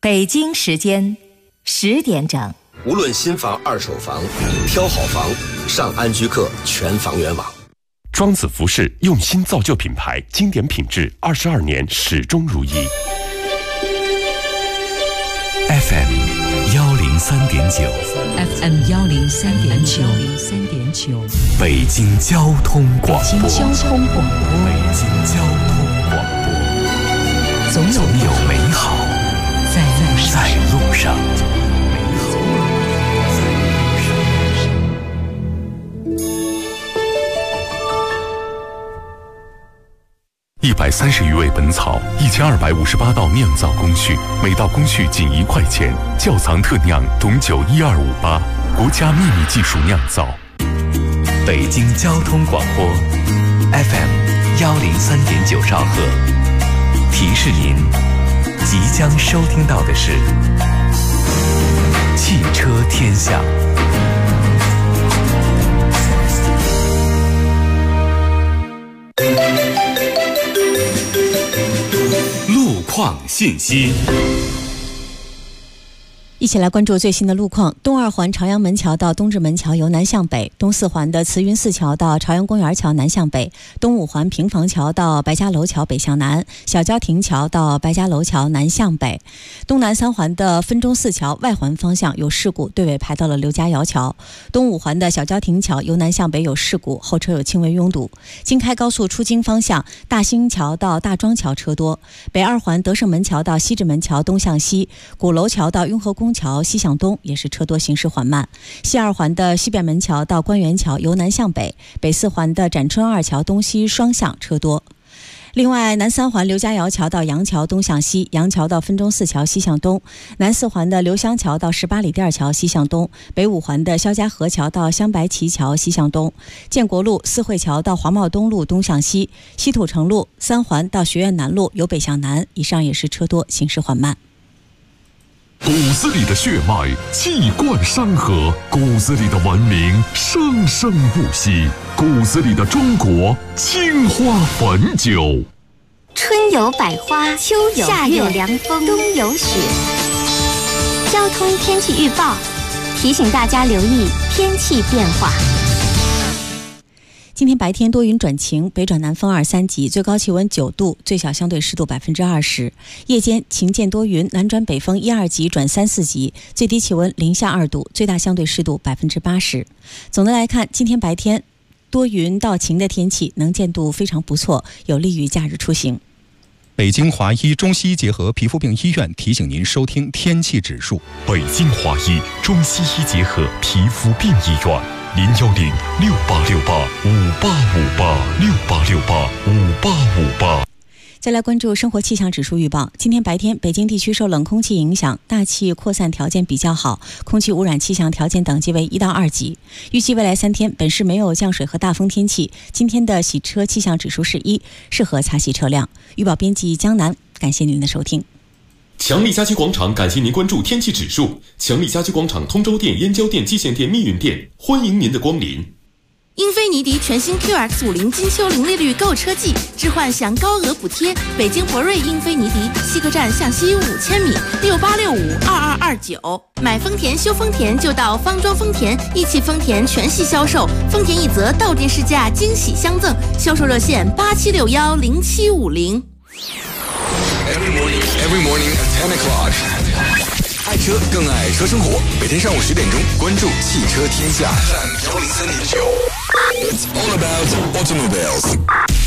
北京时间10点整。 无论新房、二手房，挑好房，上安居客全房源网。 庄子服饰用心造就品牌，经典品质22年始终如一。 FM 103.9 FM 103.9 北京交通广播。 北京交通广播，总有美好在路上。 130余味本草，1258道酿造工序，每道工序仅1块钱。窖藏特酿董酒1258，国家秘密技术酿造。 北京交通广播 FM 103.9兆赫，提示您即将收听到的是汽车天下。 路况信息， 一起来关注最新的路况。东二环朝阳门桥到东直门桥由南向北，东四环的慈云寺桥到朝阳公园桥南向北，东五环平房桥到白家楼桥北向南，小郊亭桥到白家楼桥南向北。东南三环的分钟寺桥外环方向有事故，队尾排到了刘家窑桥。东五环的小郊亭桥由南向北有事故，后车有轻微拥堵。京开高速出京方向大兴桥到大庄桥车多。北二环德胜门桥到西直门桥东向西，鼓楼桥到雍和宫桥西向东也是车多，行驶缓慢。西二环的西便门桥到官园桥由南向北，北四环的展春二桥东西双向车多。另外，南三环刘家窑桥到杨桥东向西，杨桥到分钟寺桥西向东，南四环的刘香桥到18里店桥西向东，北五环的肖家河桥到香白旗桥西向东，建国路四惠桥到黄茂东路东向西，西土城路三环到学院南路由北向南，以上也是车多，行驶缓慢。 骨子里的血脉气贯山河，骨子里的文明生生不息，骨子里的中国青花汾酒。 春有百花，秋有夏有凉风，冬有雪。交通天气预报提醒大家留意天气变化。 今天白天多云转晴，北转南风2、3级，最高气温9度，最小相对湿度20%。夜间晴间多云，南转北风1、2级转3、4级，最低气温零下2度，最大相对湿度80%。总的来看，今天白天多云到晴的天气，能见度非常不错，有利于假日出行。 北京华医中西医结合皮肤病医院提醒您收听天气指数。 北京华医中西医结合皮肤病医院，010-6868-5858，6868-5858。 再来关注生活气象指数预报。今天白天，北京地区受冷空气影响，大气扩散条件比较好，空气污染气象条件等级为1到2级。预计未来3天，本市没有降水和大风天气。今天的洗车气象指数是1，适合擦洗车辆。预报编辑江南，感谢您的收听。 强力家居广场感谢您关注天气指数。强力家居广场通州店、燕郊店、蓟县店、密云店，欢迎您的光临。 英菲尼迪全新 QX50金秋零利率购车季，置换享高额补贴。北京博瑞英菲尼迪西客站向西5000米，68652229。买丰田修丰田就到方庄丰田，一汽丰田全系销售，丰田一泽到店试驾惊喜相赠，销售热线87610750。 Every morning at 10 o'clock. 爱车更爱车生活，每天上午10点钟，关注汽车天下。103.9 It's all about automobiles.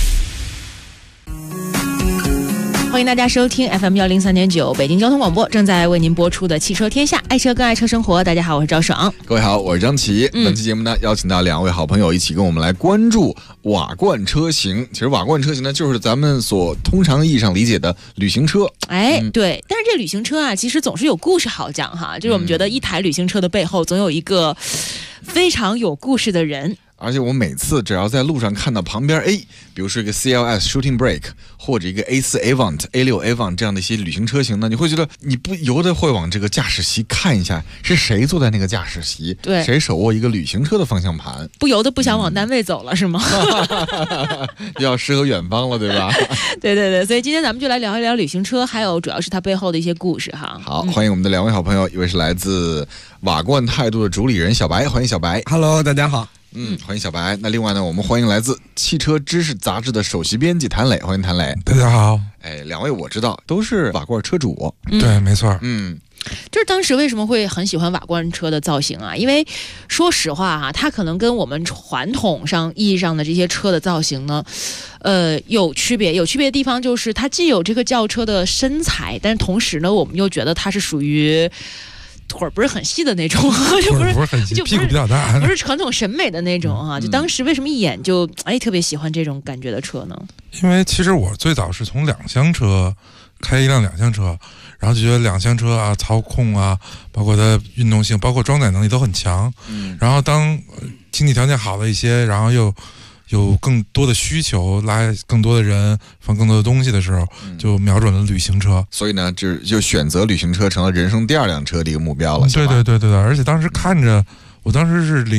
欢迎大家收听 FM 103.9北京交通广播，正在为您播出的汽车天下，爱车更爱车生活。大家好，我是赵爽。 各位好，我是张琪。本期节目呢，邀请到2位好朋友一起跟我们来关注瓦罐车型。其实瓦罐车型呢，就是咱们所通常意义上理解的旅行车。 对，但是这旅行车啊，其实总是有故事好讲哈。就是我们觉得一台旅行车的背后，总有一个非常有故事的人。 而且我每次只要在路上看到旁边比如说一个 CLS Shooting Brake 或者一个 A4 Avant、A6 Avant 这样的一些旅行车型呢，你会觉得你不由得会往这个驾驶席看一下，是谁坐在那个驾驶席， 对， 谁手握一个旅行车的方向盘， 不由得不想往单位走了，是吗？ 要诗和远方了，对吧？ 对对对，所以今天咱们就来聊一聊旅行车，还有主要是它背后的一些故事哈。 好，欢迎我们的2位好朋友，一位是来自瓦罐态度的主理人小白，欢迎小白。 Hello， 大家好。 欢迎小白。那另外呢，我们欢迎来自汽车知识杂志的首席编辑谭磊，欢迎谭磊。 大家好。 两位我知道都是瓦罐车主。 对，没错。 就是当时为什么会很喜欢瓦罐车的造型啊？因为说实话哈，它可能跟我们传统上意义上的这些车的造型呢，有区别。有区别的地方就是它既有这个轿车的身材，但是同时呢，我们又觉得它是属于腿不是很细的那种，就不是很细，屁股比较大， 不是传统审美的那种啊。就当时为什么一眼就特别喜欢这种感觉的车呢？ 因为其实我最早是从两厢车开一辆两厢车，然后就觉得两厢车啊，操控啊，包括它运动性，包括装载能力都很强。然后当经济条件好了一些，然后又有更多的需求，拉更多的人，放更多的东西的时候，就瞄准了旅行车。 所以呢，就选择旅行车成了人生第2辆车的一个目标了。 对，而且当时看着，我当时是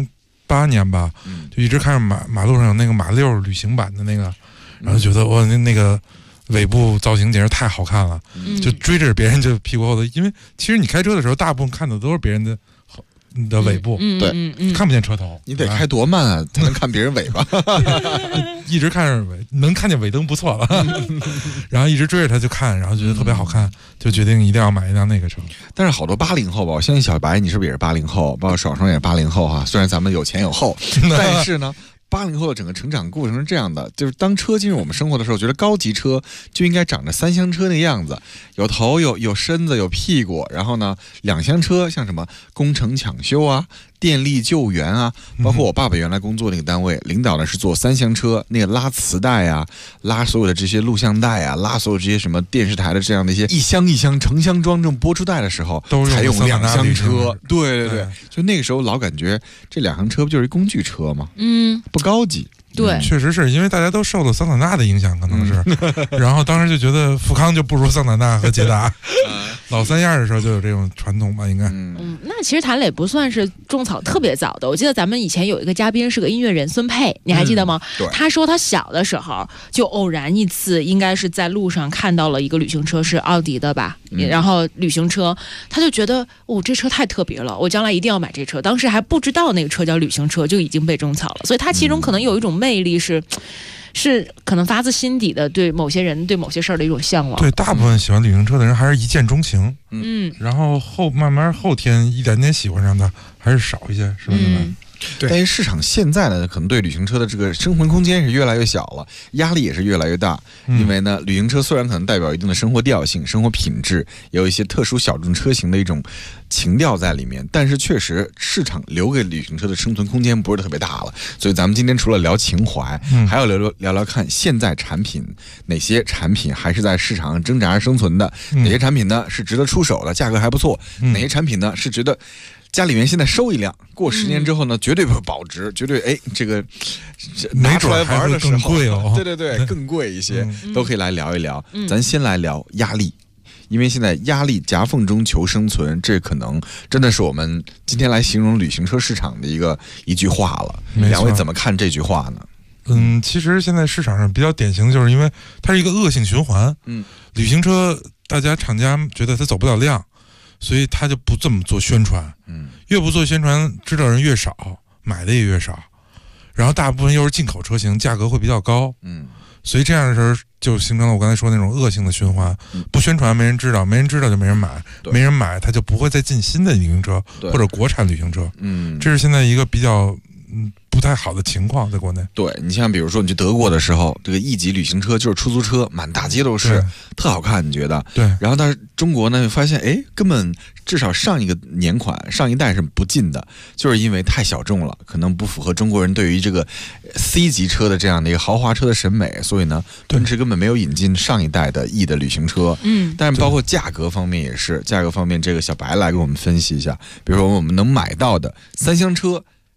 08年吧，就一直看着马路上有那个马六旅行版的那个，然后觉得哇，那个尾部造型简直太好看了，就追着别人就屁股后头，因为其实你开车的时候，大部分看的都是别人的尾部， 对， 看不见车头， 你得开多慢啊，才能看别人尾巴。 一直看着尾，能看见尾灯不错了。然后一直追着他就看，然后觉得特别好看，就决定一定要买一辆那个车。 但是好多80后吧，我相信小白你是不是也是80后，包括爽爽也是80后哈。虽然咱们有前有后，但是呢。80后的整个成长过程是这样的，就是当车进入我们生活的时候，觉得高级车就应该长着3厢车那样子，有头有身子有屁股，然后呢2厢车像什么工程抢修啊、电力救援啊，包括我爸爸原来工作那个单位，领导呢是做3厢车，那个拉磁带啊、拉所有的这些录像带啊、拉所有这些什么电视台的这样的一些一箱一箱成箱装正播出带的时候，才用2厢车。对，就那个时候老感觉这2厢车不就是一工具车吗？不高级。 对， 确实是因为大家都受了桑塔纳的影响，可能是，然后当时就觉得富康就不如桑塔纳和捷达。老三样的时候就有这种传统吧，应该。 那其实谭磊不算是种草特别早的。我记得咱们以前有一个嘉宾是个音乐人孙沛，你还记得吗？他说他小的时候就偶然一次，应该是在路上看到了一个旅行车，是奥迪的吧？然后旅行车，他就觉得这车太特别了，我将来一定要买这车。当时还不知道那个车叫旅行车，就已经被种草了。所以他其中可能有一种魅力是可能发自心底的对某些人对某些事儿的一种向往。 对，大部分喜欢旅行车的人还是一见钟情，然后慢慢后天一点点喜欢上它还是少一些，是吧？ 对，但是市场现在呢，可能对旅行车的这个生存空间是越来越小了，压力也是越来越大。因为呢，旅行车虽然可能代表一定的生活调性、生活品质，也有一些特殊小众车型的一种情调在里面，但是确实市场留给旅行车的生存空间不是特别大了。所以咱们今天除了聊情怀，还要聊聊看现在产品哪些产品还是在市场上挣扎生存的，哪些产品呢是值得出手的，价格还不错，哪些产品呢是值得家里面现在收一辆，过10年之后呢，绝对会保值，绝对这个拿出来玩的时候， 贵哦， 对，更贵一些，都可以来聊一聊。咱先来聊压力，因为现在压力夹缝中求生存，这可能真的是我们今天来形容旅行车市场的一句话了。两位怎么看这句话呢？ 其实现在市场上比较典型的就是因为它是一个恶性循环。旅行车大家厂家觉得它走不了量，所以他就不这么做宣传，越不做宣传，知道人越少，买的也越少，然后大部分又是进口车型，价格会比较高，所以这样的时候就形成了我刚才说那种恶性的循环，不宣传没人知道，没人知道就没人买，没人买他就不会再进新的旅行车或者国产旅行车，这是现在一个比较不太好的情况在国内。 对，你像比如说你去德国的时候，这个1级旅行车就是出租车，满大街都是，特好看，你觉得？ 对。 然后但是中国呢，发现根本至少上一个年款、上一代是不进的，就是因为太小众了，可能不符合中国人对于这个 C 级车的这样的一个豪华车的审美，所以呢，奔驰根本没有引进上一代的 E 的旅行车。但是包括价格方面也是，价格方面这个小白来给我们分析一下，比如说我们能买到的3厢车。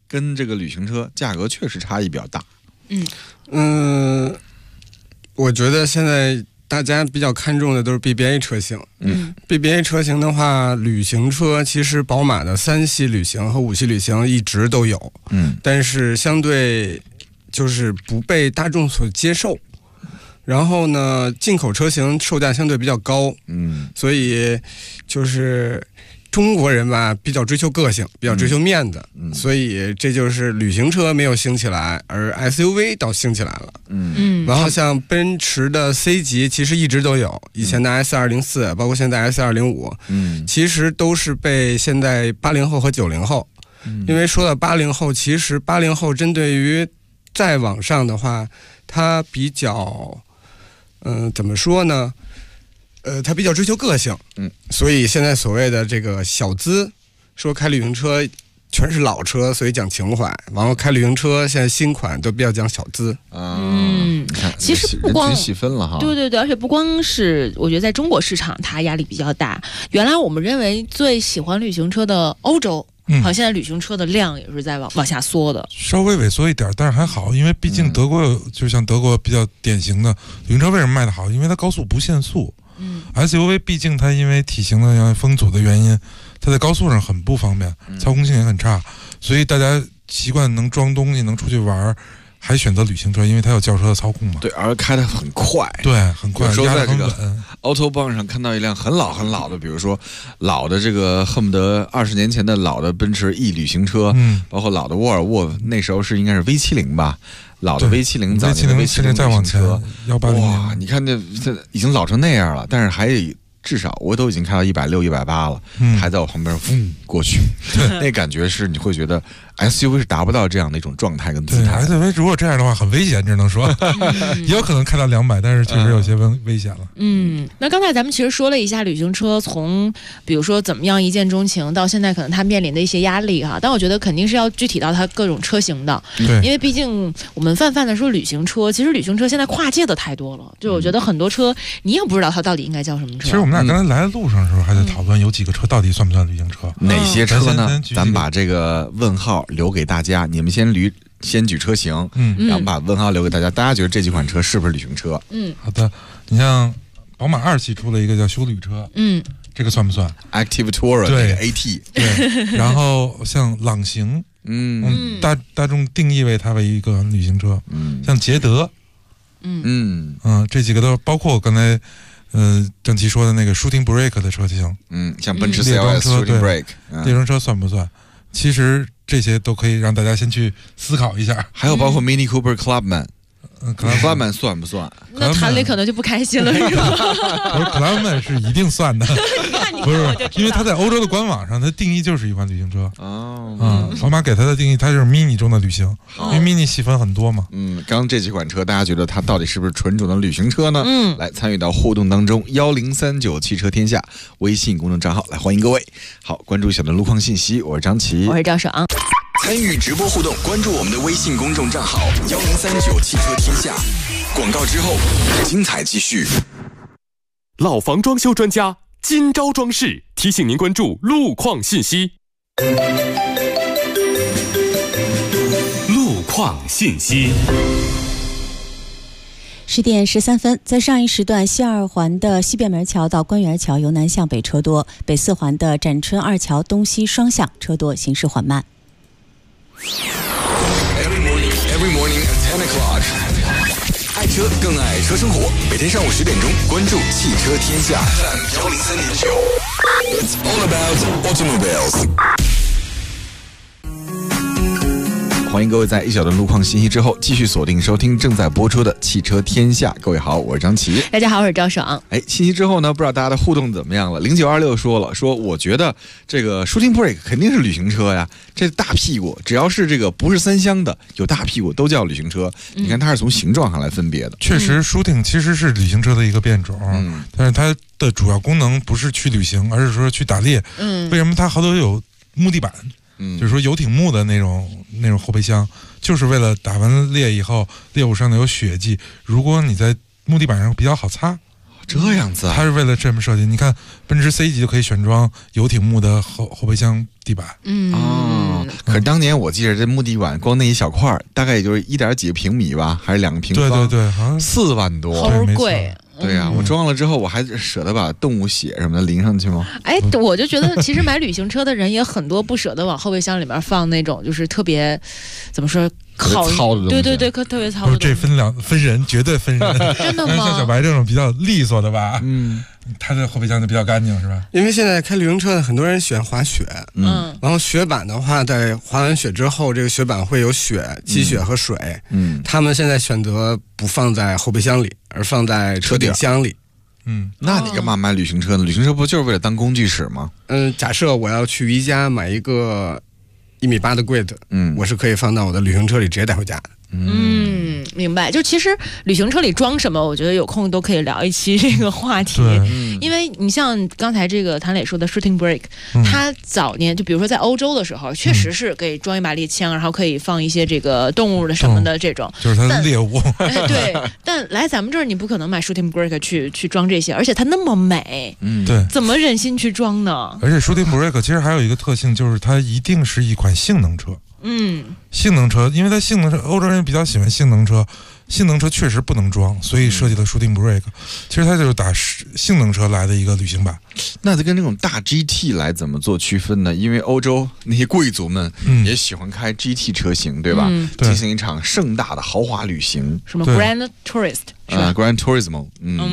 跟这个旅行车价格确实差异比较大。 我觉得现在大家比较看重的都是 BBA 车型。BBA 车型的话，旅行车其实宝马的3系旅行和5系旅行一直都有，但是相对就是不被大众所接受。然后呢，进口车型售价相对比较高，所以就是中国人吧比较追求个性，比较追求面子，所以这就是旅行车没有兴起来，而 SUV 倒兴起来了。然后像奔驰的 C 级其实一直都有，以前的 S204，包括现在 S205，其实都是被现在80后和90后，因为说到80后，其实80后针对于再往上的话，它比较怎么说呢？他比较追求个性，所以现在所谓的这个小资，说开旅行车全是老车，所以讲情怀。然后开旅行车现在新款都比较讲小资。 其实不光细分了哈， 对，而且不光是我觉得在中国市场它压力比较大。原来我们认为最喜欢旅行车的欧洲。好，现在旅行车的量也是在往下缩的， 稍微萎缩一点，但是还好，因为毕竟德国就像德国比较典型的旅行车为什么卖得好？因为它高速不限速。SUV 毕竟它因为体型的风阻的原因，它在高速上很不方便，操控性也很差，所以大家习惯能装东西，能出去玩，还选择旅行车，因为它有轿车的操控嘛。 对，而开得很快。 对，很快。 有时候在这个 Autobahn 上看到一辆很老的，比如说老的这个恨不得20年前的老的奔驰 E 旅行车，包括老的沃尔沃，那时候是应该是 V70吧。老的 V70， 早年的 V70 再往前180年， 哇，你看这已经老成那样了，但是还至少我都已经开到160、180了，还在我旁边过去，那感觉是你会觉得 SUV 是达不到这样的一种状态跟姿态。 SUV 如果这样的话很危险，只能说也有可能开到200，但是确实有些危险了。 那刚才咱们其实说了一下旅行车从比如说怎么样一见钟情到现在可能它面临的一些压力哈，但我觉得肯定是要具体到它各种车型的，因为毕竟我们泛的说旅行车，其实旅行车现在跨界的太多了，就我觉得很多车你也不知道它到底应该叫什么车。 其实我们俩刚才来的路上的时候还在讨论有几个车到底算不算旅行车， 哪些车呢？咱们把这个问号留给大家，你们先举车型，然后把问号留给大家，大家觉得这几款车是不是旅行车？ 好的，你像宝马2系出了一个叫休旅车，这个算不算 ？Active Tourer 对 AT， 对，然后像朗行，大众定义为它为一个旅行车，像捷德，这几个都包括我刚才郑琦说的那个 Shooting Brake 的车型， 像奔驰 CLS Shooting Brake， 猎装车算不算？其实这些都可以让大家先去思考一下， 还有包括 Mini Cooper Clubman。Clubman 算不算？ 那谭磊可能就不开心了，是吧？ 不是 Clubman 是一定算的，不是，因为它在欧洲的官网上，它定义就是一款旅行车。宝马给它的定义，它就是 mini 中的旅行，因为 mini 细分很多嘛。 刚刚这几款车，大家觉得它到底是不是纯种的旅行车呢？来参与到互动当中，1039汽车天下微信公众账号来欢迎各位。好，关注小的路况信息，我是张琪， 我是赵爽。 参与直播互动，关注我们的微信公众账号1039汽车天下。广告之后，精彩继续。 老房装修专家今朝装饰提醒您关注路况信息。路况信息。 10点13分，在上一时段，西二环的西便门桥到官园桥由南向北车多，北四环的展春二桥东西双向车多，行驶缓慢。 Every morning at 10 o'clock， 爱车更爱车生活。每天上午10点钟，关注汽车天下 FM 103.9。It's all about automobiles。 欢迎各位在一小段路况信息之后，继续锁定收听正在播出的汽车天下。各位好，我是张琪。 大家好，我是赵爽。 信息之后呢，不知道大家的互动怎么样了？0926说了，说我觉得这个 Shooting Brake 肯定是旅行车呀，这大屁股只要是这个不是3厢的，有大屁股都叫旅行车。你看它是从形状上来分别的。 确实 Shooting 其实是旅行车的一个变种，但是它的主要功能不是去旅行，而是说去打猎。为什么它好多有木地板？就是说游艇木的那种后备箱，就是为了打完猎以后，猎物上的有血迹，如果你在木地板上比较好擦， 这样子啊， 它是为了这么设计。你看，奔驰 C 级就可以选装游艇木的后备箱地板。 可是当年我记得这木地板光那一小块大概也就是1.几个平米吧，还是2个平方？ 对，好像 4万多， 好贵。 对呀，我装了之后，我还舍得把动物血什么的淋上去吗？ 哎，我就觉得其实买旅行车的人也很多，不舍得往后备箱里面放那种就是特别怎么说糙的东西。 对，特别糙的东西。 这分人，绝对分人。 真的吗？ 像小白这种比较利索的吧，他的后备箱就比较干净，是吧？ 因为现在开旅行车的很多人喜欢滑雪，然后雪板的话，在滑完雪之后，这个雪板会有雪、积雪和水，他们现在选择不放在后备箱里，而放在车顶箱里。 那你干嘛买旅行车呢？旅行车不就是为了当工具使吗？ 假设我要去宜家买一个1.8米的柜子，我是可以放到我的旅行车里直接带回家的。 明白。就其实旅行车里装什么，我觉得有空都可以聊一期这个话题。因为你像刚才这个谭磊说的 shooting brake，他早年就比如说在欧洲的时候，确实是可以装一把猎枪，然后可以放一些这个动物的什么的这种， 就是它的猎物。 对，但来咱们这儿你不可能买 shooting brake 去装这些，而且它那么美， 对， 怎么忍心去装呢？ 而且 shooting brake 其实还有一个特性，就是它一定是一款性能车。性能车，因为它性能车，欧洲人比较喜欢性能车，性能车确实不能装，所以设计了 shooting brake。其实它就是打性能车来的一个旅行版。 那它跟这种大 GT 来怎么做区分呢？因为欧洲那些贵族们也喜欢开 GT 车型，对吧？进行一场盛大的豪华旅行， 什么 Grand Tourist Grand Turismo。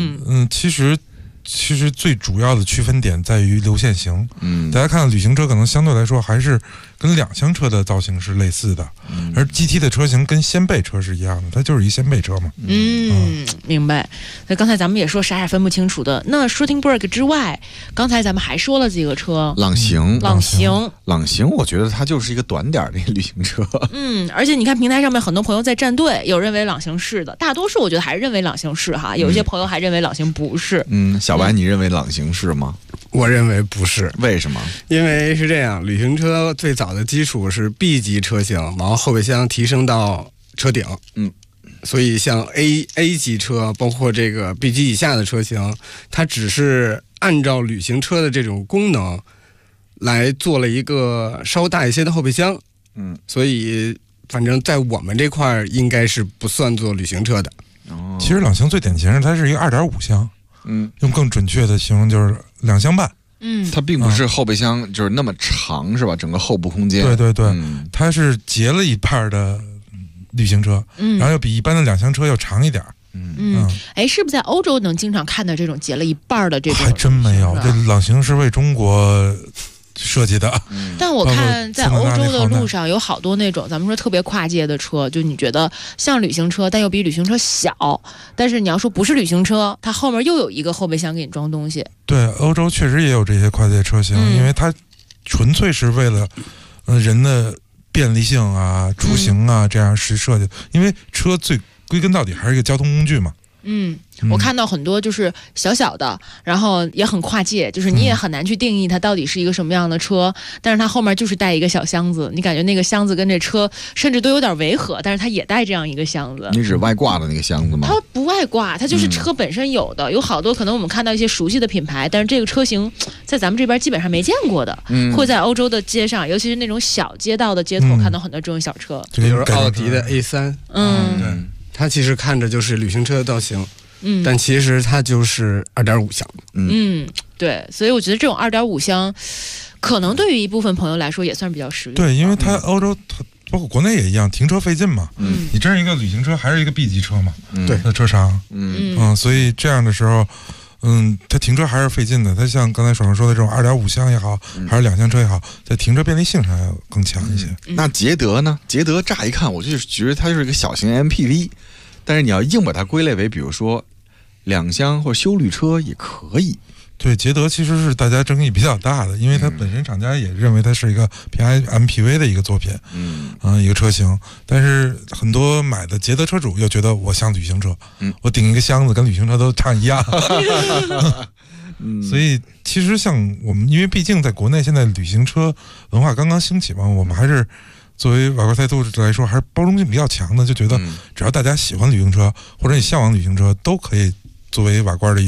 其实最主要的区分点在于流线型。大家看到旅行车可能相对来说还是跟2厢车的造型是类似的，而 GT 的车型跟掀背车是一样的，它就是一掀背车嘛。 明白。那刚才咱们也说啥也分不清楚的。那 shooting brake 之外，刚才咱们还说了几个车。 朗行， 我觉得它就是一个短点的旅行车。 而且你看平台上面很多朋友在站队，有认为朗行是的，大多数我觉得还是认为朗行是哈，有一些朋友还认为朗行不是。 小白，你认为朗行是吗？ 我认为不是。 为什么？ 因为是这样，旅行车最早的基础是 B 级车型，然后后备箱提升到车顶。所以像 A 级车，包括这个 B 级以下的车型，它只是按照旅行车的这种功能来做了一个稍大一些的后备箱。所以反正在我们这块应该是不算作旅行车的。 其实朗行最典型的它是一个2.5箱。用更准确的形容就是2箱半。 它并不是后备箱就是那么长，是吧？整个后部空间。 对，它是截了一半的旅行车，然后要比一般的2厢车要长一点。 是不是在欧洲能经常看到这种截了一半的这种？ 还真没有，这朗行是为中国设计的。 但我看在欧洲的路上有好多那种咱们说特别跨界的车，就你觉得像旅行车但又比旅行车小，但是你要说不是旅行车，它后面又有一个后备箱给你装东西。 对，欧洲确实也有这些跨界车型，因为它纯粹是为了人的便利性啊、出行啊这样是设计，因为车最归根到底还是一个交通工具嘛。 我看到很多就是小小的，然后也很跨界，就是你也很难去定义它到底是一个什么样的车，但是它后面就是带一个小箱子，你感觉那个箱子跟这车甚至都有点违和，但是它也带这样一个箱子。 你指外挂的那个箱子吗？ 它不外挂，它就是车本身有的，有好多可能我们看到一些熟悉的品牌，但是这个车型在咱们这边基本上没见过的，会在欧洲的街上，尤其是那种小街道的街头看到很多这种小车， 比如奥迪的 A3，它其实看着就是旅行车的造型。但其实它就是2.5箱。 对，所以我觉得这种2.5箱，可能对于一部分朋友来说也算比较实用。 对，因为它欧洲，包括国内也一样，停车费劲嘛。你真是一个旅行车，还是一个 B 级车嘛？ 对， 的车长。所以这样的时候，它停车还是费劲的。它像刚才爽爽说的这种2.5箱也好，还是2厢车也好，在停车便利性上要更强一些。 那捷德呢？捷德乍一看，我就觉得它就是一个小型 MPV， 但是你要硬把它归类为，比如说2厢或休旅车也可以。 对，捷德其实是大家争议比较大的，因为它本身厂家也认为它是一个偏 MPV 的一个作品，一个车型。但是很多买的捷德车主又觉得我像旅行车，我顶一个箱子跟旅行车都差一样。所以其实像我们，因为毕竟在国内现在旅行车文化刚刚兴起嘛，我们还是作为瓦罐赛兔来说，还是包容性比较强的，就觉得只要大家喜欢旅行车或者你向往旅行车，都可以作为瓦罐的一员。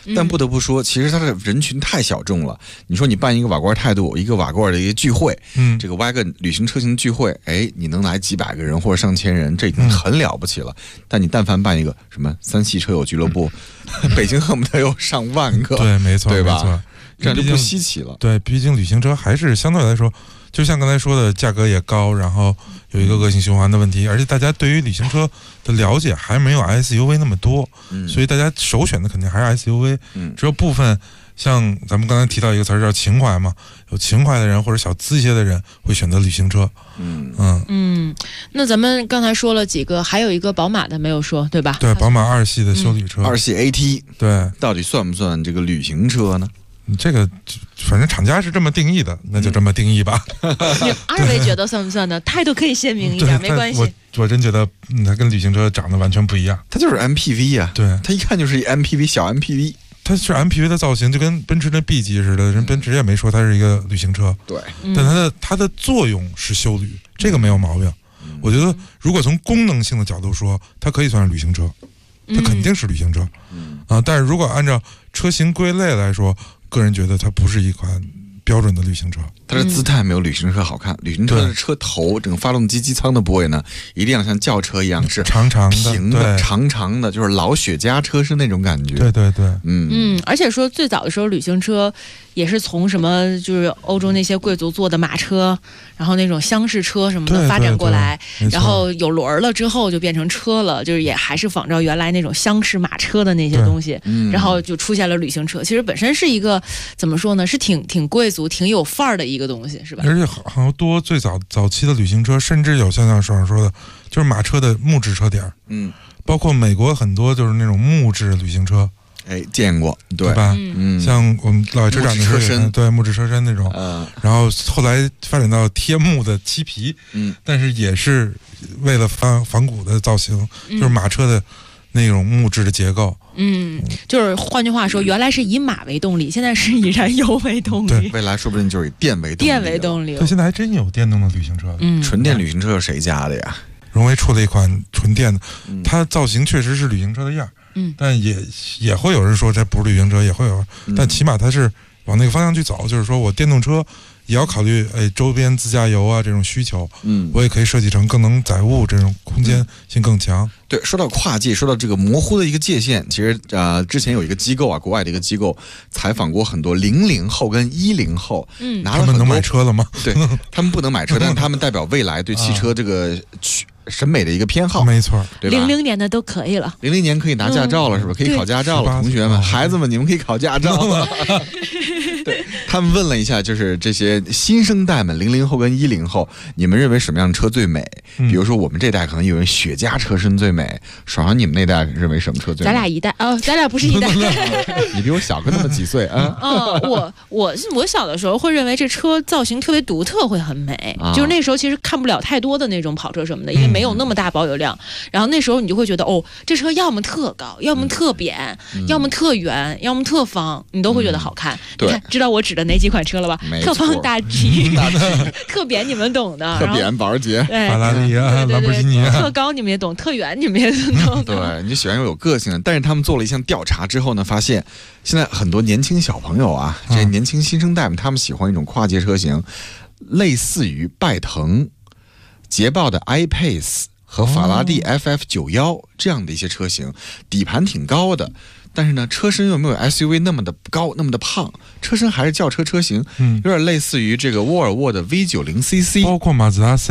但不得不说，其实它的人群太小众了。你说你办一个瓦罐态度，一个瓦罐的一个聚会，这个wagon旅行车型聚会，你能来几百个人或者上千人，这已经很了不起了。但你但凡办一个什么3系车友俱乐部，北京恨不得有上万个， 对，没错， 对吧？ 没错， 这样就不稀奇了。 对，毕竟旅行车还是相对来说，就像刚才说的，价格也高，然后有一个恶性循环的问题，而且大家对于旅行车的了解还没有 SUV 那么多，所以大家首选的肯定还是 SUV。只有部分像咱们刚才提到一个词儿叫情怀嘛，有情怀的人或者小资一些的人会选择旅行车。 那咱们刚才说了几个，还有一个宝马的没有说，对吧？ 对，宝马2系的休旅车 ，2系 AT， 对， 到底算不算这个旅行车呢？ 这个反正厂家是这么定义的，那就这么定义吧。 你二位觉得算不算呢？态度可以鲜明一点，没关系。 我真觉得它跟旅行车长得完全不一样， 它就是 MPV 啊，对，它一看就是一 MPV 小 MPV。 它是 MPV 的造型，就跟奔驰的 B 级似的，人奔驰也没说它是一个旅行车， 对， 但它的作用是休旅，这个没有毛病。我觉得如果从功能性的角度说，它可以算是旅行车，它肯定是旅行车，但是如果按照车型归类来说，个人觉得它不是一款标准的旅行车， 它的姿态没有旅行车好看。旅行车的车头整个发动机机舱的部位呢，一定要像轿车一样是长长的、 平的、长长的，就是老雪茄车是那种感觉。 对对对， 而且说最早的时候，旅行车也是从什么就是欧洲那些贵族坐的马车，然后那种厢式车什么的发展过来，然后有轮了之后就变成车了，就是也还是仿照原来那种厢式马车的那些东西，然后就出现了旅行车。其实本身是一个怎么说呢，是挺贵族、挺有范儿的一个东西，是吧？ 而且好多最早期的旅行车，甚至有像手上说的，就是马车的木质车点，包括美国很多就是那种木质旅行车。 见过， 对吧？像我们老爷车展的车身， 对，木质车身那种。然后后来发展到贴木的漆皮，但是也是为了仿古的造型，就是马车的那种木质的结构。 就是换句话说，原来是以马为动力，现在是以燃油为动力。 对，未来说不定就是以电为动力。 电为动力。 对，现在还真有电动的旅行车。 纯电旅行车是谁家的呀？ 荣威出了一款纯电的，它造型确实是旅行车的样。但也会有人说这不是旅行车，也会有，但起码它是往那个方向去走，就是说我电动车也要考虑周边自驾游啊这种需求，我也可以设计成更能载物，这种空间性更强。 对，说到跨界，说到这个模糊的一个界限，其实之前有一个机构啊，国外的一个机构采访过很多00后跟10后，拿了他们能买车了吗？ 对，他们不能买车，但是他们代表未来对汽车这个审美的一个偏好， 没错， 对吧 ？00年的都可以了 ，00年可以拿驾照了，是吧？可以考驾照了，同学们、孩子们，你们可以考驾照了。对，他们问了一下，就是这些新生代们，00后跟10后，你们认为什么样的车最美？比如说我们这代可能以为雪茄车身最美，爽爽你们那代认为什么车最美？ 咱俩一代哦，咱俩不是一代。 你比我小个那么几岁啊？ 我小的时候会认为这车造型特别独特，会很美。就是那时候其实看不了太多的那种跑车什么的，因为没有那么大保有量。然后那时候你就会觉得，这车要么特高，要么特扁，要么特圆，要么特方，你都会觉得好看。 对， 你看知道我指的哪几款车了吧？特方大 G， 特扁你们懂的， 特扁保时捷、 法拉利啊、兰博基尼啊， 特高你们也懂，特圆你们也懂。 对，你喜欢有个性的，但是他们做了一项调查之后呢，发现现在很多年轻小朋友啊，这些年轻新生代们，他们喜欢一种跨界车型，类似于拜腾、捷豹的 iPace 和法拉第 FF91这样的一些车型，底盘挺高的。但是呢，车身又没有 SUV 那么的高，那么的胖，车身还是轿车车型，有点类似于这个沃尔沃的 V90CC， 包括马自达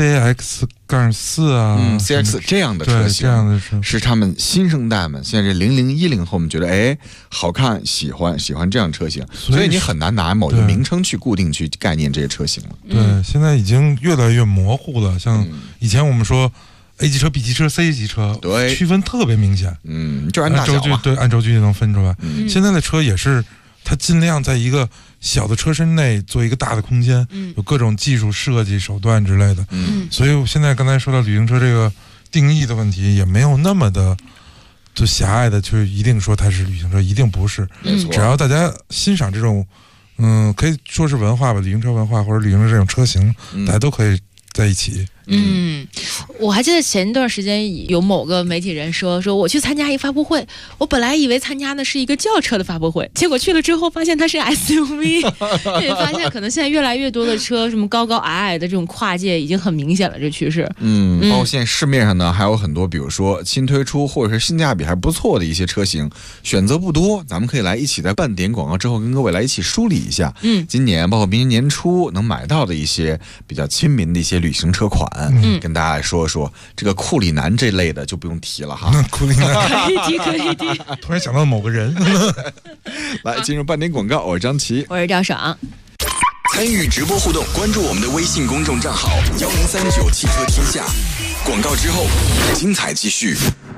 CX-4 啊 ，CX 这样的车型， 这样的车是他们新生代们现在这00、10后们觉得好看，喜欢这样车型，所以你很难拿某一个名称去固定去概念这些车型了。 对，现在已经越来越模糊了，像以前我们说。A 级车、B 级车、C 级车， 对， 区分特别明显。 就按大小嘛， 对，按轴距就能分出来。现在的车也是，它尽量在一个小的车身内做一个大的空间，有各种技术设计手段之类的。所以现在刚才说到旅行车这个定义的问题，也没有那么的就狭隘的，就是一定说它是旅行车，一定不是。只要大家欣赏这种，可以说是文化吧，旅行车文化或者旅行车这种车型，大家都可以在一起我还记得前一段时间有某个媒体人说我去参加一发布会，我本来以为参加的是一个轿车的发布会，结果去了之后发现它是 SUV， 也发现可能现在越来越多的车，什么高高矮矮的这种跨界已经很明显了，这趋势。 包括现在市面上呢还有很多，比如说新推出或者是性价比还不错的一些车型，选择不多，咱们可以来一起在半点广告之后跟各位来一起梳理一下。今年包括明年年初能买到的一些比较亲民的一些旅行车款，跟大家来说说。这个库里南这类的就不用提了哈。 库里南可以提。 突然想到某个人。 来进入半点广告，我是张琪， 我是赵爽。 参与直播互动，关注我们的微信公众账号1039汽车天下。广告之后，精彩继续。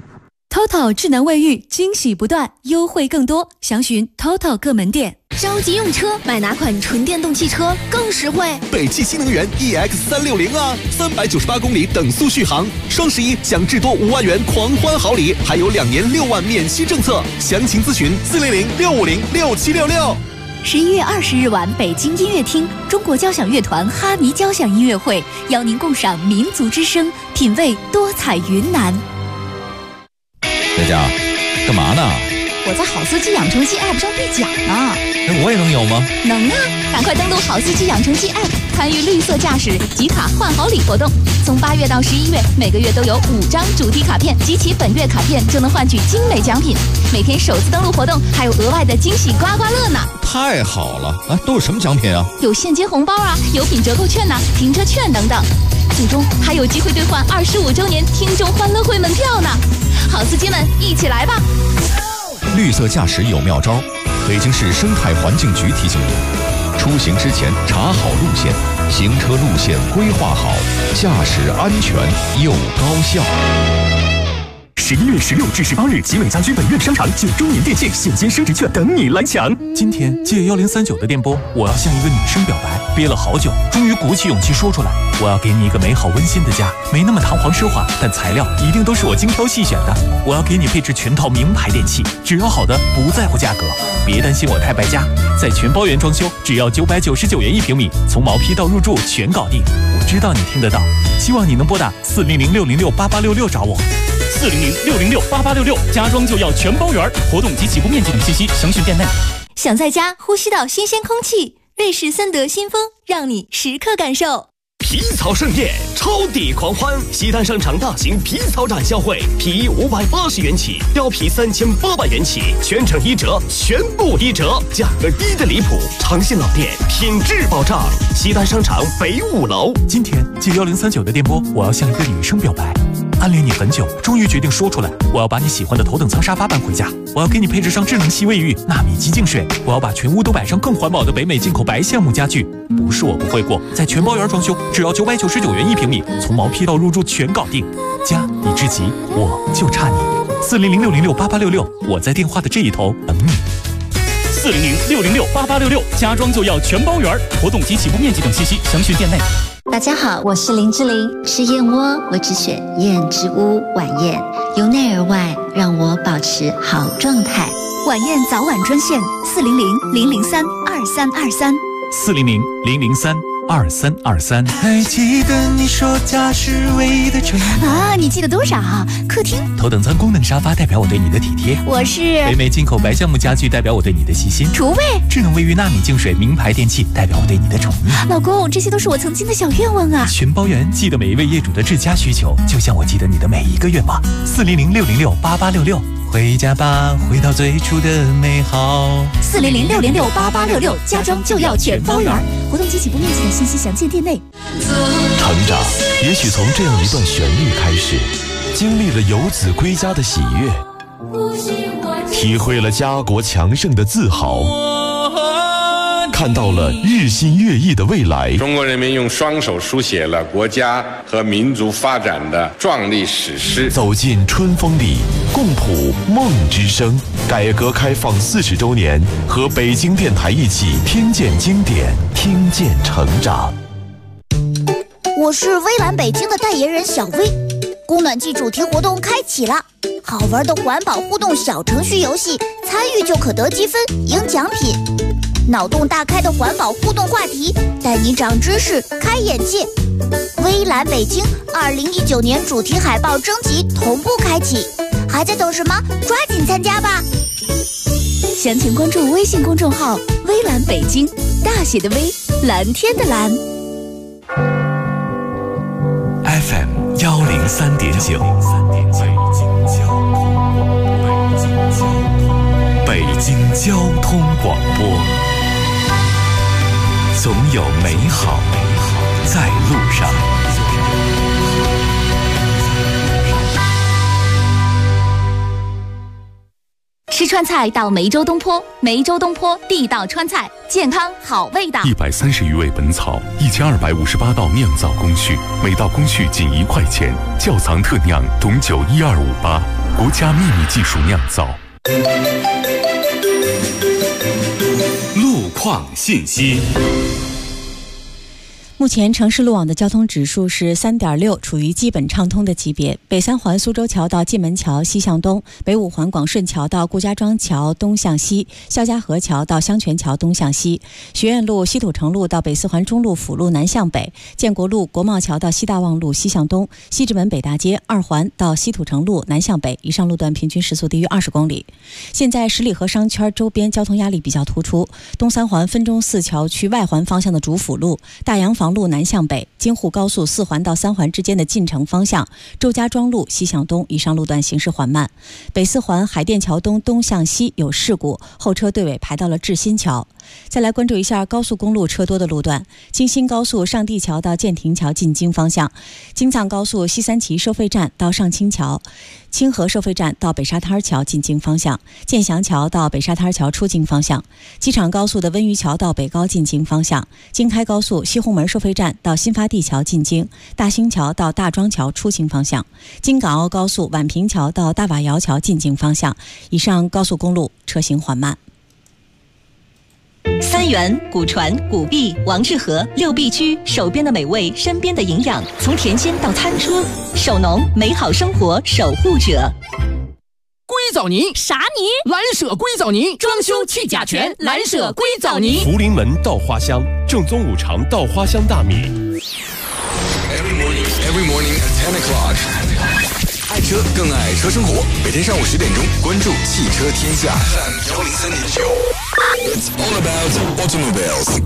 TOTO 智能卫浴惊喜不断，优惠更多，详询 TOTO 各门店。 着急用车，买哪款纯电动汽车更实惠？ 北汽新能源 EX360啊，398公里等速续航，双11享至多5万元狂欢好礼，还有2年6万免息政策，详情咨询400-650-6766。 11月20日晚，北京音乐厅，中国交响乐团哈尼交响音乐会邀您共赏民族之声，品味多彩云南。 在家干嘛呢？ 我在好司机养成记 App 上兑奖呢。 我也能有吗？ 能啊！赶快登录好司机养成记 App， 参与绿色驾驶集卡换好礼活动。从8月到11月，每个月都有5张主题卡片，集齐本月卡片就能换取精美奖品。每天首次登录活动还有额外的惊喜刮刮乐呢！ 太好了啊！都有什么奖品啊？ 有现金红包啊，油品折扣券呐，停车券等等。最终还有机会兑换25周年听众欢乐会门票呢！好司机们，一起来吧！ 绿色驾驶有妙招，北京市生态环境局提醒您：出行之前查好路线，行车路线规划好，驾驶安全又高效。 11月16至18日，集美家居本院商场9周年店庆现金升值券等你来抢。 今天借1039的电波，我要向一个女生表白，憋了好久，终于鼓起勇气说出来。我要给你一个美好温馨的家，没那么堂皇奢华，但材料一定都是我精挑细选的。我要给你配置全套名牌电器，只要好的，不在乎价格。别担心我太败家，在全包圆装修，只要999元1平米，从毛坯到入住全搞定。我知道你听得到，希望你能拨打400-606-8866找我。 400-606-8866，家装就要全包圆，活动及起步面积等信息详询店内。 想在家呼吸到新鲜空气，瑞士森德新风让你时刻感受。 皮草盛宴，超抵狂欢！西单商场大型皮草展销会，皮衣580元起，貂皮3800元起，全程1折，全部1折，价格低的离谱，长线老店，品质保障。西单商场北5楼。 今天借1039的电波，我要向一个女生表白。暗恋你很久，终于决定说出来。我要把你喜欢的头等舱沙发搬回家，我要给你配置上智能吸卫浴、纳米机净水，我要把全屋都摆上更环保的北美进口白橡木家具。不是我不会过，在全包圆装修，只要999元1平米，从毛坯到入住全搞定。家你知己，我就差你。400-606-8866，我在电话的这一头等你。 400-606-8866，家装就要全包圆，活动及起步面积等信息详询店内。 大家好，我是林志玲。吃燕窝，我只选燕之屋晚宴，由内而外让我保持好状态。 晚宴早晚专线400-003-2323。 400-003-2323。 还记得你说家是唯一的城啊？你记得多少？客厅头等舱功能沙发代表我对你的体贴， 我是北美进口白橡木家具代表我对你的细心， 厨卫智能卫浴纳米净水名牌电器代表我对你的宠溺。 老公，这些都是我曾经的小愿望啊！ 全包圆记得每一位业主的至佳需求，就像我记得你的每一个愿望。400-606-8866，回家吧，回到最初的美好。 400-606-8866，家装就要全包圆。活动及起步面积的信息详见店内。 成长也许从这样一段旋律开始，经历了游子归家的喜悦，体会了家国强盛的自豪，看到了日新月异的未来。 中国人民用双手书写了国家和民族发展的壮丽史诗。 走进春风里，共谱梦之声。改革开放40周年，和北京电台一起听见经典，听见成长。 我是微蓝北京的代言人小薇。供暖季主题活动开启了，好玩的环保互动小程序游戏，参与就可得积分、赢奖品。 脑洞大开的环保互动话题，带你长知识、开眼界。微蓝北京2019年主题海报征集同步开启，还在等什么？抓紧参加吧！ 详情关注微信公众号“微蓝北京”，大写的微，蓝天的蓝。 FM 103.9，北京交通广播，总有美好在路上。 吃川菜到梅州东坡，梅州东坡地道川菜，健康好味道。 130余味本草，1258道酿造工序，每道工序仅1块钱。窖藏特酿董酒12588，国家秘密技术酿造。 路况信息。 目前城市路网的交通指数是3.6，处于基本畅通的级别。北三环苏州桥到蓟门桥西向东，北五环广顺桥到顾家庄桥东向西，肖家河桥到香泉桥东向西，学院路西土城路到北四环中路辅路南向北，建国路国贸桥到西大望路西向东，西直门北大街2环到西土城路南向北，以上路段平均时速低于20公里。现在十里河商圈周边交通压力比较突出，东三环分钟寺桥区外环方向的主辅路、大洋房路南向北，京沪高速4环到3环之间的进城方向，周家庄路西向东，以上路段行驶缓慢。北四环海淀桥东东向西有事故，后车队尾排到了志新桥。再来关注一下高速公路车多的路段，京新高速上地桥到建亭桥进京方向，京藏高速西三旗收费站到上清桥，清河收费站到北沙滩桥进京方向，建祥桥到北沙滩桥出京方向，机场高速的温榆桥到北高进京方向，京开高速西红门收费站到新发地桥进京，大兴桥到大庄桥出京方向，京港澳高速宛平桥到大瓦窑桥进京方向，以上高速公路车行缓慢。 三元、古传、古币、王致和6必居，手边的美味，身边的营养，从甜心到餐桌，手农美好生活守护者。 硅藻泥啥泥？蓝舍硅藻泥，装修去甲醛，蓝舍硅藻泥。 福临门稻花香，正宗五常稻花香大米。 Every morning at 10 o'clock。爱车更爱车生活，每天上午10点钟，关注汽车天下。103.9。It's all about automobiles。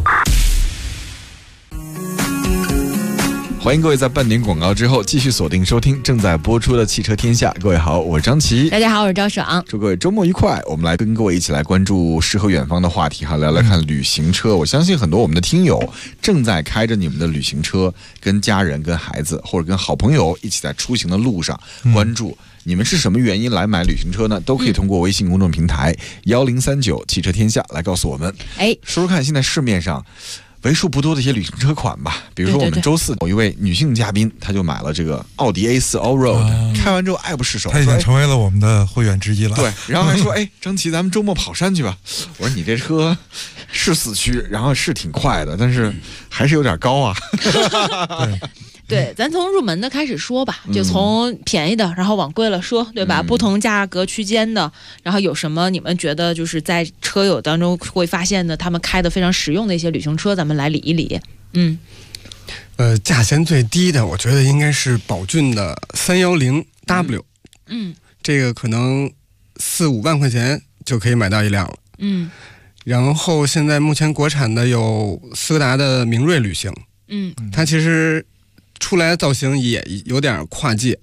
欢迎各位在半点广告之后继续锁定收听正在播出的汽车天下。各位好，我是张琪。 大家好，我是赵爽。 祝各位周末愉快。我们来跟各位一起来关注诗和远方的话题哈，聊聊看旅行车。我相信很多我们的听友正在开着你们的旅行车，跟家人、跟孩子或者跟好朋友一起在出行的路上关注。你们是什么原因来买旅行车呢？都可以通过微信公众平台1039汽车天下来告诉我们。说说看，现在市面上为数不多的一些旅行车款吧，比如说我们周四有一位女性嘉宾，她就买了这个奥迪 A4 Allroad，开完之后爱不释手， 她已经成为了我们的会员之一了。 对，然后还说，张琪，咱们周末跑山去吧。我说你这车是4驱，然后是挺快的，但是还是有点高啊。 对，咱从入门的开始说吧，就从便宜的，然后往贵了说，对吧？不同价格区间的，然后有什么你们觉得就是在车友当中会发现的，他们开的非常实用的一些旅行车，咱们来理一理。 价钱最低的，我觉得应该是宝骏的310W。这个可能4-5万块钱就可以买到一辆了。然后现在目前国产的有斯柯达的明锐旅行。它其实出来的造型也有点跨界，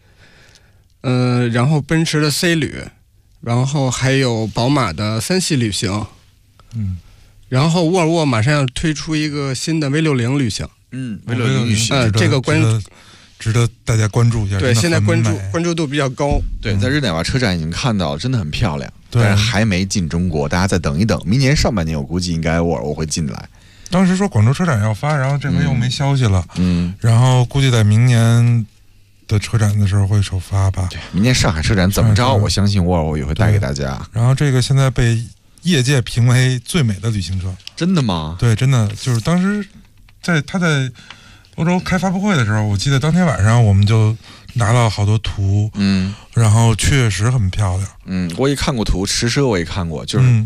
然后奔驰的 C 旅，然后还有宝马的3系旅行，然后沃尔沃马上要推出一个新的 V60 旅行 ，V60 旅行， 这个值得大家关注一下。 对，现在关注度比较高。 对，在日内瓦车展已经看到，真的很漂亮，但是还没进中国，大家再等一等，明年上半年我估计应该沃尔沃会进来。 当时说广州车展要发，然后这回又没消息了。然后估计在明年的车展的时候会首发吧。 对，明年上海车展怎么着，我相信沃尔沃也会带给大家。 然后这个现在被业界评为最美的旅行车。 真的吗？ 对，真的就是当时他在欧洲开发布会的时候，我记得当天晚上我们就拿到好多图，然后确实很漂亮。 我也看过图，实车我也看过，就是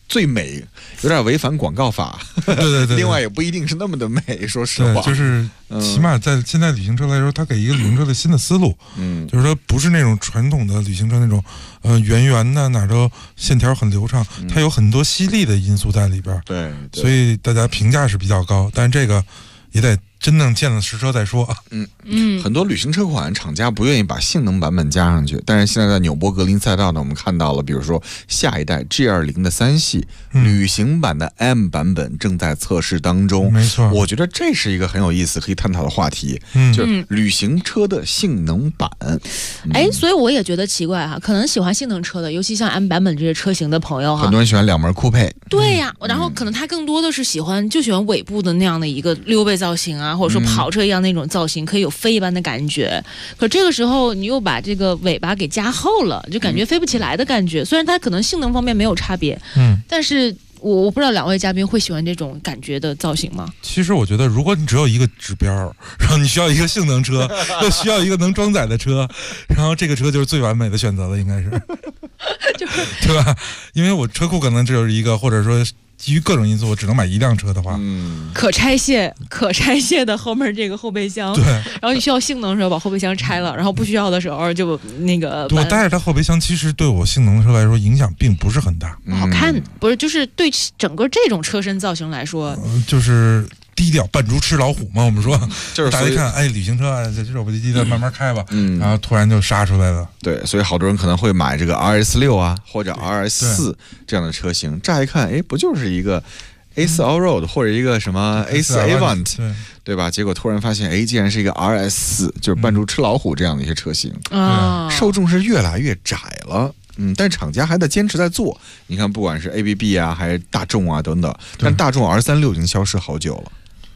最美，有点违反广告法。 对。 另外也不一定是那么的美，说实话。 就是起码在现在旅行车来说，它给一个旅行车的新的思路。就是说不是那种传统的旅行车那种圆圆的，哪都线条很流畅，它有很多犀利的因素在里边。 对， 所以大家评价是比较高，但是这个也得真正见了实车再说。 很多旅行车款厂家不愿意把性能版本加上去，但是现在在纽博格林赛道呢，我们看到了，比如说下一代 G20 的3系旅行版的 M 版本正在测试当中。 没错， 我觉得这是一个很有意思可以探讨的话题，就是旅行车的性能版。 所以我也觉得奇怪哈，可能喜欢性能车的，尤其像 M 版本这些车型的朋友哈， 很多人喜欢两门酷配。 对呀，然后可能他更多的是喜欢尾部的那样的一个溜背造型啊，或者说跑车一样那种造型，可以有飞一般的感觉。可这个时候你又把这个尾巴给加厚了，就感觉飞不起来的感觉。虽然它可能性能方面没有差别，但是我不知道两位嘉宾会喜欢这种感觉的造型吗？ 其实我觉得，如果你只有一个指标，然后你需要一个性能车，又需要一个能装载的车，然后这个车就是最完美的选择了，应该是，对吧？因为我车库可能只有一个，或者说基于各种因素，我只能买一辆车的话， 可拆卸的后面这个后备箱， 对， 然后你需要性能的时候把后备箱拆了，然后不需要的时候就那个。 我带着它后备箱，其实对我性能车来说影响并不是很大。 好看不是，就是对整个这种车身造型来说， 就是低调，扮猪吃老虎嘛。我们说， 就是大家一看，哎，旅行车啊，这肉不唧唧的，慢慢开吧，然后突然就杀出来了。 对，所以好多人可能会买这个 RS6 啊，或者 RS4 这样的车型。乍一看，哎，不就是一个 A4 Allroad 或者一个什么 A4 Avant， 对吧？结果突然发现，哎，竟然是一个 RS4，就是扮猪吃老虎这样的一些车型，受众是越来越窄了。但厂家还在坚持在做。你看，不管是 ABB 啊，还是大众啊等等，但大众 R36 已经消失好久了。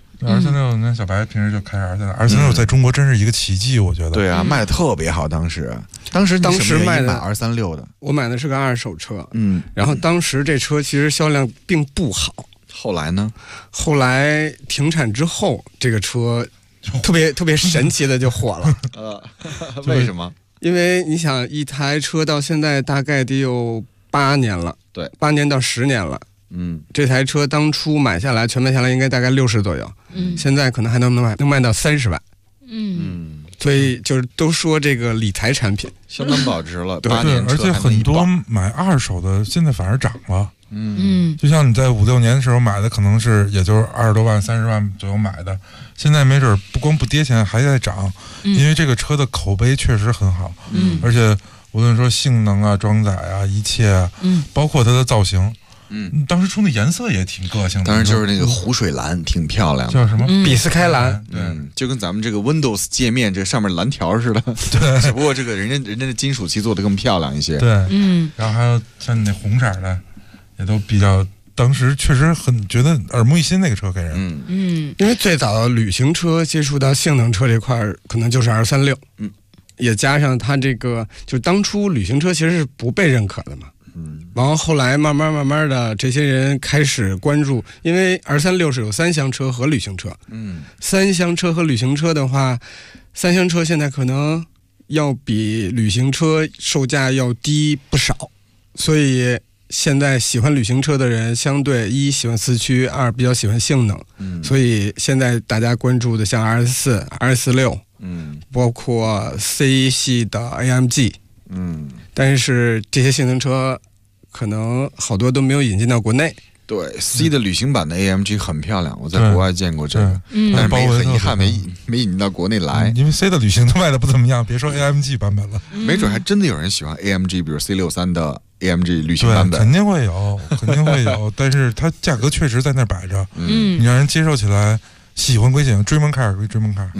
R36，那小白平时就开 R36，R36 在中国真是一个奇迹，我觉得。 对啊，卖的特别好，当时卖的 R36的， 我买的是个二手车，然后当时这车其实销量并不好。 后来呢？ 后来停产之后，这个车特别神奇的就火了。 为什么？ 因为你想，一台车到现在大概得有8年了， 对 ，8年到10年了。这台车当初买下来，全卖下来应该大概60左右，现在可能还能卖到30万。所以就是都说这个理财产品相当保值了。 对， 8年车而且很多买二手的现在反而涨了。 就像你在5、6年的时候买的，可能是也就是20多万、30万左右买的，现在没准不光不跌钱，还在涨，因为这个车的口碑确实很好。而且无论说性能啊、装载啊、一切啊，包括它的造型。当时出的颜色也挺个性的， 当然就是那个湖水蓝，挺漂亮的， 叫什么比斯开蓝， 对，就跟咱们这个 Windows 界面这上面蓝条似的， 对， 只不过这个人家的金属漆做的更漂亮一些， 对，然后还有像那红色的，也都比较，当时确实很觉得耳目一新那个车给人， 因为最早的旅行车接触到性能车这块可能就是 R36，也加上它这个，就是当初旅行车其实是不被认可的嘛。然后后来慢慢的，这些人开始关注，因为 R36是有3厢车和旅行车。3厢车和旅行车的话，3厢车现在可能要比旅行车售价要低不少，所以现在喜欢旅行车的人，相对1喜欢四驱，2比较喜欢性能。所以现在大家关注的像 RS4、RS6，包括 C 系的 AMG，但是这些性能车可能好多都没有引进到国内。 对 ，C 的旅行版的 AMG 很漂亮，我在国外见过这个，但是很遗憾没引进到国内来， 因为 C 的旅行都卖的不怎么样，别说 AMG 版本了， 没准还真的有人喜欢 AMG， 比如 C63的 AMG 旅行版本， 肯定会有，但是它价格确实在那摆着，你让人接受起来。喜欢归喜欢，追梦卡归追梦卡。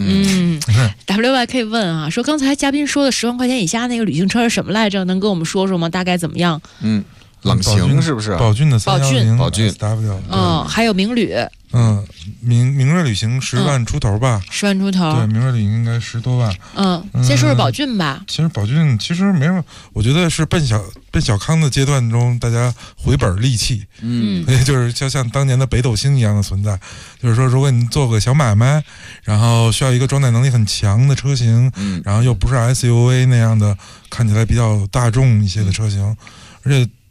WY 可以问啊，说刚才嘉宾说的10万块钱以下那个旅行车是什么来着？能跟我们说说吗？大概怎么样？ 朗行是不是？ 宝骏的310， 宝骏 SW， 还有明旅。 明锐旅行10万出头吧 ，10万出头。 对，明锐旅行应该10多万。 先说说宝骏吧。 其实宝骏其实没什么，我觉得是奔小康的阶段中，大家回本利器。就是像当年的北斗星一样的存在。就是说，如果你做个小买卖，然后需要一个装载能力很强的车型，然后又不是 SUV 那样的看起来比较大众一些的车型，而且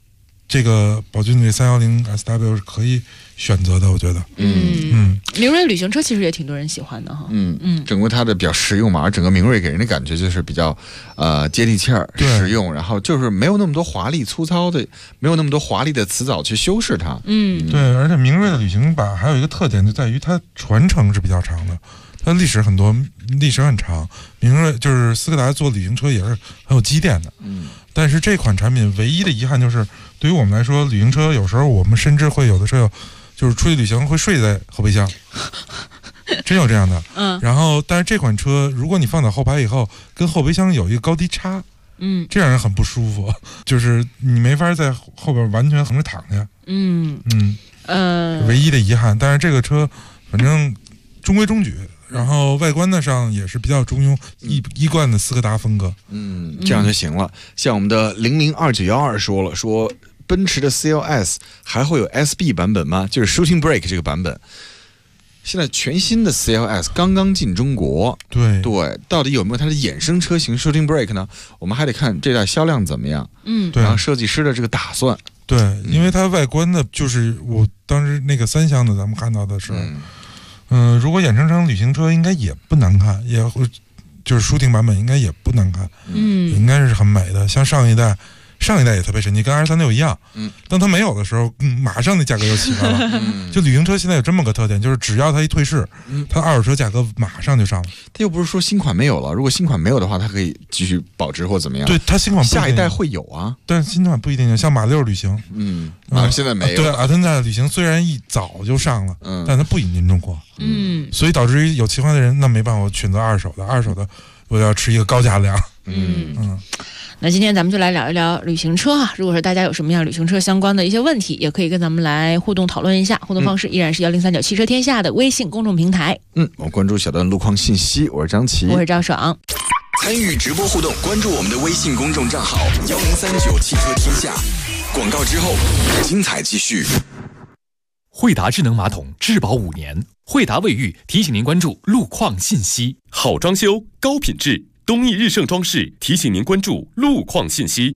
这个宝骏这310 SW 是可以选择的，我觉得。 明锐旅行车其实也挺多人喜欢的哈。 整个它的比较实用嘛，而整个明锐给人的感觉就是比较接地气儿、实用，然后就是没有那么多华丽粗糙的，没有那么多华丽的词藻去修饰它。 对，而且明锐的旅行版还有一个特点就在于它传承是比较长的，它历史很长。明锐就是斯柯达做旅行车也是很有积淀的。但是这款产品唯一的遗憾就是，对于我们来说，旅行车有时候我们甚至会有的车友就是出去旅行会睡在后备箱，真有这样的。然后但是这款车如果你放到后排以后，跟后备箱有一个高低差，这让人很不舒服，就是你没法在后边完全横着躺下。唯一的遗憾。但是这个车反正中规中矩。然后外观呢上也是比较中庸，一贯的斯柯达风格。 这样就行了。像我们的002912说奔驰的 CLS 还会有 SB 版本吗？就是 Shooting Brake 这个版本。现在全新的 CLS 刚刚进中国，对，到底有没有它的衍生车型 Shooting Brake 呢？我们还得看这代销量怎么样。 对， 然后设计师的这个打算。 对，因为它外观的，就是我当时那个3厢的咱们看到的是。如果衍生成旅行车应该也不难看，也会就是舒婷版本应该也不难看，应该是很美的。像上一代也特别神奇，跟236一样，当它没有的时候，马上那价格就起来了。就旅行车现在有这么个特点，就是只要它一退市，它二手车价格马上就上了。 它又不是说新款没有了，如果新款没有的话，它可以继续保值或怎么样。 对，它新款下一代会有啊， 但是新款不一定有。像马六旅行， 现在没有。 对，阿特纳旅行虽然一早就上了，但它不引进中国，所以导致于有情怀的人，那没办法，我选择二手的我要吃一个高价粮。 那今天咱们就来聊一聊旅行车啊。如果说大家有什么样旅行车相关的一些问题，也可以跟咱们来互动讨论一下。互动方式依然是1039汽车天下的微信公众平台。 我关注小段路况信息，我是张琪， 我是赵爽。 参与直播互动，关注我们的微信公众账号1039汽车天下。广告之后，精彩继续。 惠达智能马桶质保5年，惠达卫浴提醒您关注路况信息。 好装修，高品质。东义日盛装饰提醒您关注路况信息。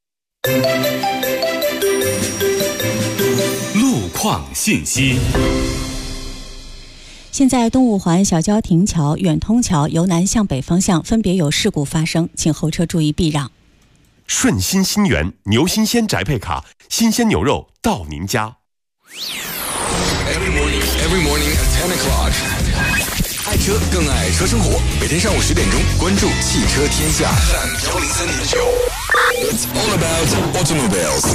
路况信息。 现在东五环小交亭桥、远通桥由南向北方向分别有事故发生，请后车注意避让。 顺心新源牛新鲜宅配卡，新鲜牛肉到您家。 Every morning at 10 o'clock。爱车更爱车生活，每天上午10点钟，关注汽车天下。It's all about automobiles。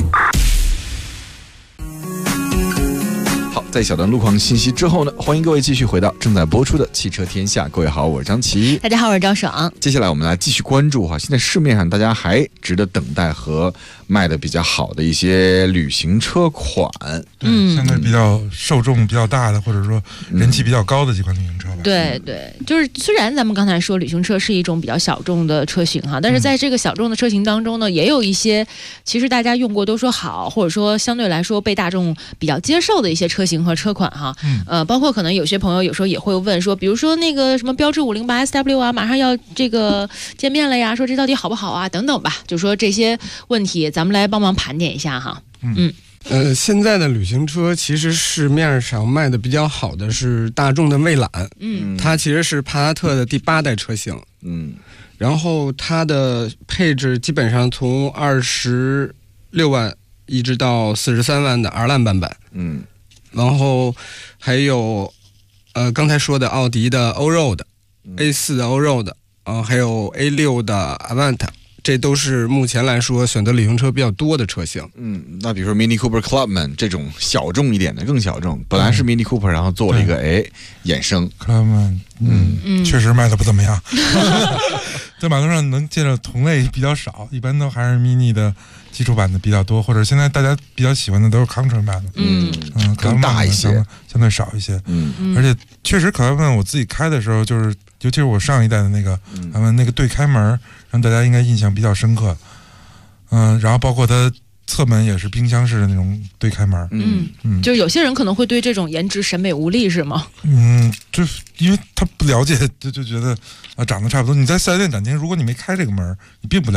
好，在小段路况信息之后呢，欢迎各位继续回到正在播出的汽车天下。各位好，我是张琪。 大家好，我是赵爽。 接下来我们来继续关注哈，现在市面上大家还值得等待和卖的比较好的一些旅行车款。 现在比较受众比较大的，或者说人气比较高的几款旅行车吧。 对，就是虽然咱们刚才说旅行车是一种比较小众的车型哈，但是在这个小众的车型当中呢，也有一些其实大家用过都说好，或者说相对来说被大众比较接受的一些车型和车款哈。包括可能有些朋友有时候也会问说，比如说那个什么标致508 SW 啊，马上要这个见面了呀，说这到底好不好啊，等等吧，就说这些问题咱们来帮忙盘点一下哈。 现在的旅行车其实市面上卖的比较好的是大众的蔚揽，它其实是帕萨特的第8代车型，然后它的配置基本上从26万一直到43万的 R 烂版本，然后还有刚才说的奥迪的欧 road、A4 的欧 road，还有 A6 的 Avant。这都是目前来说选择旅行车比较多的车型。 那比如说 Mini Cooper Clubman 这种小众一点的，更小众，本来是 Mini Cooper， 然后做了一个衍生 Clubman， 确实卖的不怎么样。在马路上能见着同类比较少，一般都还是 Mini 的基础版的比较多，或者现在大家比较喜欢的都是 Country 版的， 更大一些， 相对少一些。而且确实 Clubman 我自己开的时候，就是尤其是我上一代的那个，他们那个对开门。让大家应该印象比较深刻，然后包括它侧门也是冰箱式的那种对开门， 就是有些人可能会对这种颜值审美无力，是吗？ 就是因为他不了解，就觉得长得差不多。你在4S店展厅，如果你没开这个门，你并不了解，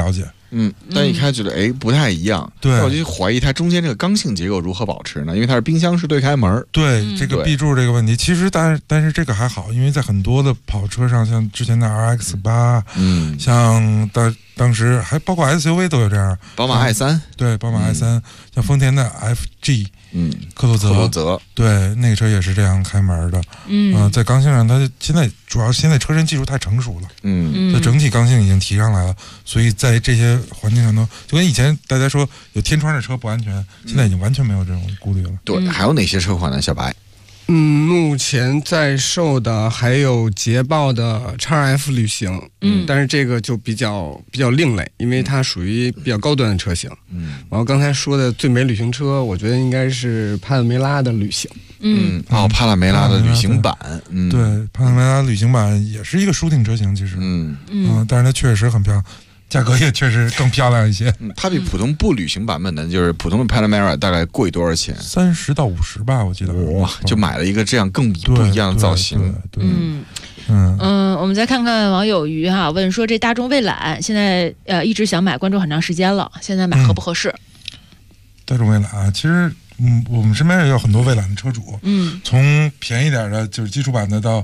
但一开觉得不太一样， 对， 我就怀疑它中间这个刚性结构如何保持呢？因为它是冰箱式对开门， 对这个 B 柱这个问题，其实但是这个还好，因为在很多的跑车上，像之前的 RX8，像当时还包括 SUV 都有这样， 宝马 i3， 对，宝马 i3，像丰田的 FG，克洛泽，对，那个车也是这样开门的，在刚性上，它现在车身技术太成熟了，它整体刚性已经提上来了，所以在这些环境上都就跟以前大家说有天窗的车不安全，现在已经完全没有这种顾虑了。 对，还有哪些车款呢？小白？ 目前在售的还有捷豹的 XF 旅行，但是这个就比较另类，因为它属于比较高端的车型。然后刚才说的最美旅行车，我觉得应该是帕拉梅拉的旅行。 帕拉梅拉的旅行版， 对，帕拉梅拉旅行版也是一个舒挺车型，其实，但是它确实很漂亮。价格也确实更漂亮一些。 它比普通不旅行版本的，就是普通的 Panamera 大概贵多少钱 ？30到50吧，我记得。 哇，就买了一个这样更不一样的造型。 我们再看看网友鱼哈问说，这大众蔚揽现在一直想买，关注很长时间了，现在买合不合适？ 大众蔚揽其实我们身边也有很多蔚揽的车主，从便宜点的就是基础版的到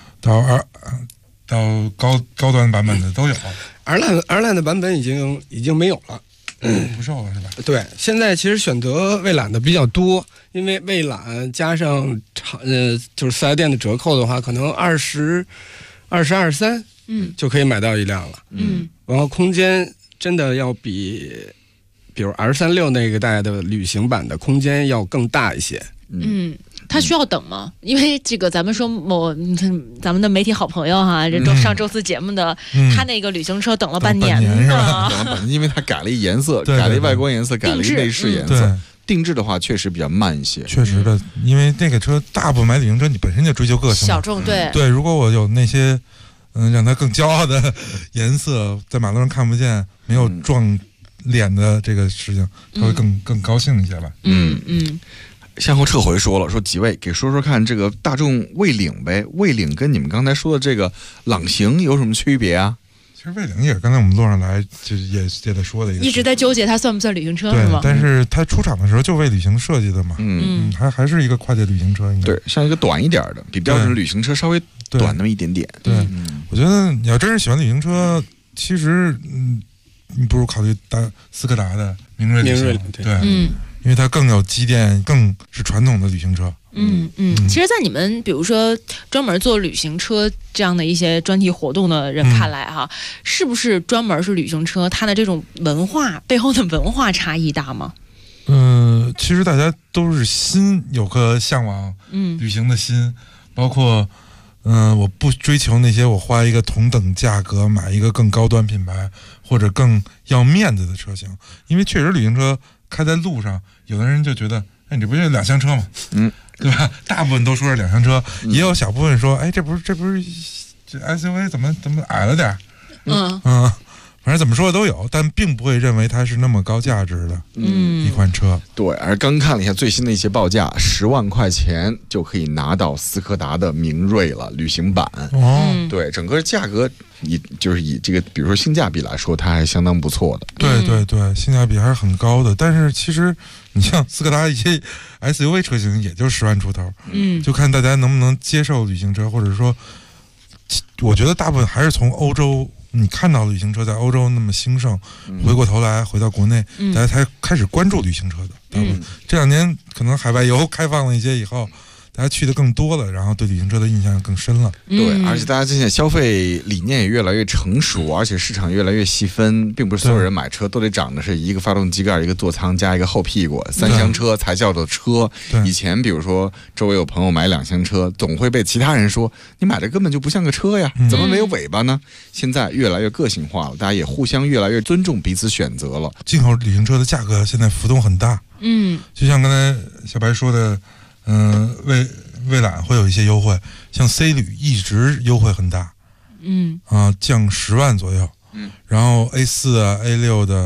高端版本的都有。 R line 的版本已经没有了， 不售了是吧？ 对，现在其实选择蔚揽的比较多，因为蔚揽加上就是4S店的折扣的话，可能20、23，就可以买到一辆了。然后空间真的要比如 R36那个代的旅行版的空间要更大一些。 他需要等吗？因为这个咱们说咱们的媒体好朋友哈，这上周四节目的，他那个旅行车等了半年呢， 因为他改了一颜色，改了一外观颜色，改了一内饰颜色。定制的话确实比较慢一些， 确实的，因为那个车大部分买旅行车你本身就追求个性， 小众， 对，如果我有那些让它更骄傲的颜色，在马路上看不见，没有撞脸的这个事情，他会更高兴一些吧。 向后撤回说几位给说看这个大众蔚领呗，蔚领跟你们刚才说的这个朗行有什么区别啊？ 其实蔚领也是刚才我们路上来就也在说的一个， 一直在纠结它算不算旅行车是吗？ 但是它出厂的时候就为旅行设计的嘛，还是一个跨界旅行车，应该对，像一个短一点的，比标准旅行车稍微短那么一点点。 对，我觉得你要真是喜欢旅行车，其实你不如考虑斯柯达的明锐旅行，对，因为它更有积淀，更是传统的旅行车。 其实，在你们比如说专门做旅行车这样的一些专题活动的人看来哈，是不是专门是旅行车，它的这种文化背后的文化差异大吗？ 其实大家都是心有个向往旅行的心，包括我不追求那些我花一个同等价格买一个更高端品牌或者更要面子的车型，因为确实旅行车开在路上，有的人就觉得，你这不是两厢车吗？对吧？大部分都说是两厢车，也有小部分说，这不是这 SUV 怎么矮了点？反正怎么说的都有，但并不会认为它是那么高价值的一款车。 对，而刚看了一下最新的一些报价，10万块钱就可以拿到斯柯达的明锐了，旅行版。对，整个价格以这个比如说性价比来说，它还相当不错的。 对，性价比还是很高的。但是其实你像斯柯达一些 SUV 车型也就10万出头，就看大家能不能接受旅行车，或者说，我觉得大部分还是从欧洲。你看到旅行车在欧洲那么兴盛，回过头来回到国内，大家才开始关注旅行车的。这2年可能海外游开放了一些以后，大家去的更多了，然后对旅行车的印象更深了。 对，而且大家现在消费理念也越来越成熟，而且市场越来越细分，并不是所有人买车都得长的是一个发动机盖、一个座舱加一个后屁股，3厢车才叫做车。以前比如说周围有朋友买2厢车，总会被其他人说你买的根本就不像个车呀，怎么没有尾巴呢？现在越来越个性化了，大家也互相越来越尊重彼此选择了。 进口旅行车的价格现在浮动很大，就像刚才小白说的，蔚揽会有一些优惠，像 C 旅一直优惠很大，降10万左右，然后 A4 啊 A6 的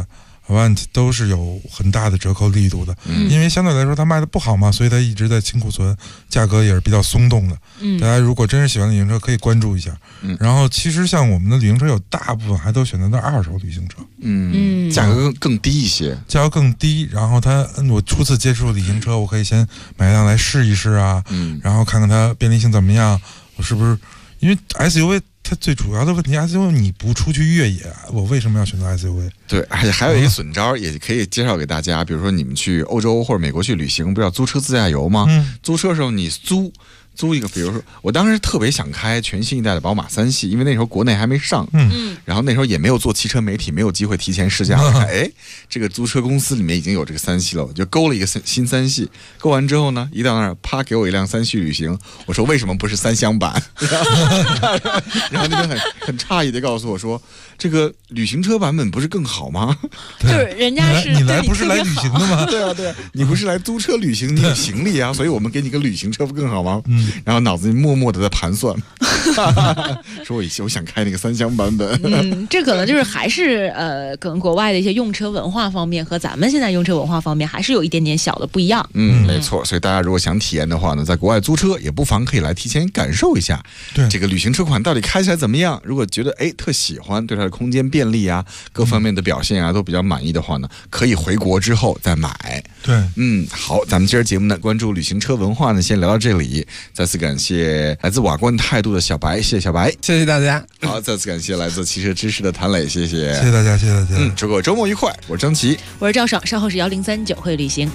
Avant 都是有很大的折扣力度的，因为相对来说它卖的不好嘛，所以它一直在清库存，价格也是比较松动的。大家如果真是喜欢旅行车，可以关注一下。然后其实像我们的旅行车有大部分还都选择的二手旅行车， 价格更低一些， 价格更低。然后我初次接触旅行车，我可以先买一辆来试一试啊，然后看看它便利性怎么样，我是不是因为 SUV。它最主要的问题 ，SUV 你不出去越野，我为什么要选择 SUV？ 对，而且还有一个损招，也可以介绍给大家。比如说你们去欧洲或者美国去旅行，不是要租车自驾游吗？租车的时候你租一个，比如说我当时特别想开全新一代的宝马3系，因为那时候国内还没上，然后那时候也没有做汽车媒体，没有机会提前试驾。这个租车公司里面已经有这个3系了，我就勾了一个新3系。勾完之后呢，一到那儿，啪给我一辆3系旅行，我说为什么不是3厢版？然后那边很诧异的告诉我说，这个旅行车版本不是更好吗？ 就是人家是你来不是来旅行的吗？ 对啊，你不是来租车旅行，你有行李啊，所以我们给你个旅行车不更好吗？然后脑子里默默的在盘算，说我想开那个3厢版本。 这可能就是还是可能国外的一些用车文化方面和咱们现在用车文化方面还是有一点点小的不一样。 没错。所以大家如果想体验的话呢，在国外租车也不妨可以来提前感受一下，这个旅行车款到底开起来怎么样。如果觉得特喜欢，对它的空间便利啊，各方面的表现啊都比较满意的话呢，可以回国之后再买。 对， 好，咱们今儿节目呢，关注旅行车文化呢，先聊到这里。再次感谢来自瓦罐态度的小白，谢谢小白， 谢谢大家。 好，再次感谢来自汽车知识的谭磊，谢谢大家，谢谢大家。 祝各位周末愉快。我是张琪， 我是赵爽，稍后是1039会旅行。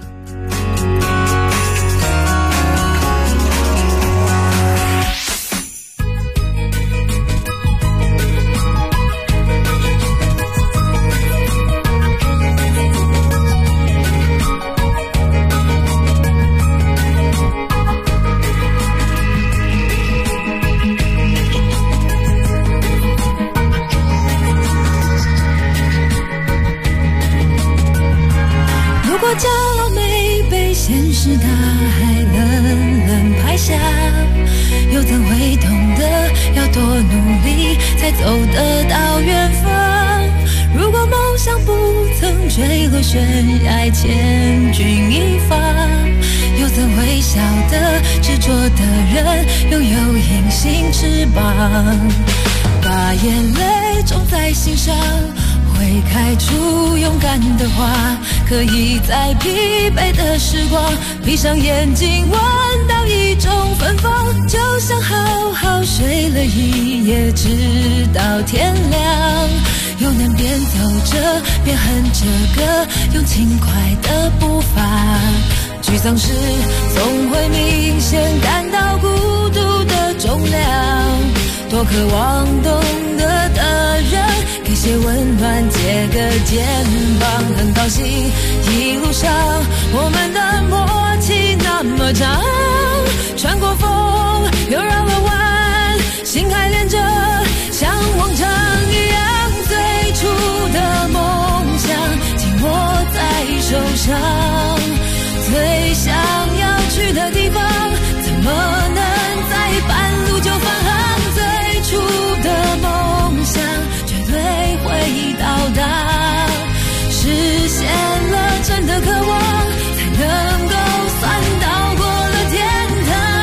坠落悬崖，千钧一发，又怎会晓得执着的人拥有隐形翅膀？把眼泪种在心上，会开出勇敢的花，可以在疲惫的时光闭上眼睛，闻到一种芬芳，就像好好睡了一夜，直到天亮。又能边走着边哼着歌，用轻快的步伐，沮丧时总会明显感到孤独的重量。多渴望懂得的人给些温暖，借个肩膀。很高兴一路上我们的默契那么长，穿过风又绕了弯，心还连着像往常一样。最初的梦想紧握在手上，最想要去的地方怎么能在半路就返航？最初的梦想绝对会到达，实现了真的渴望，才能够算到过了天堂。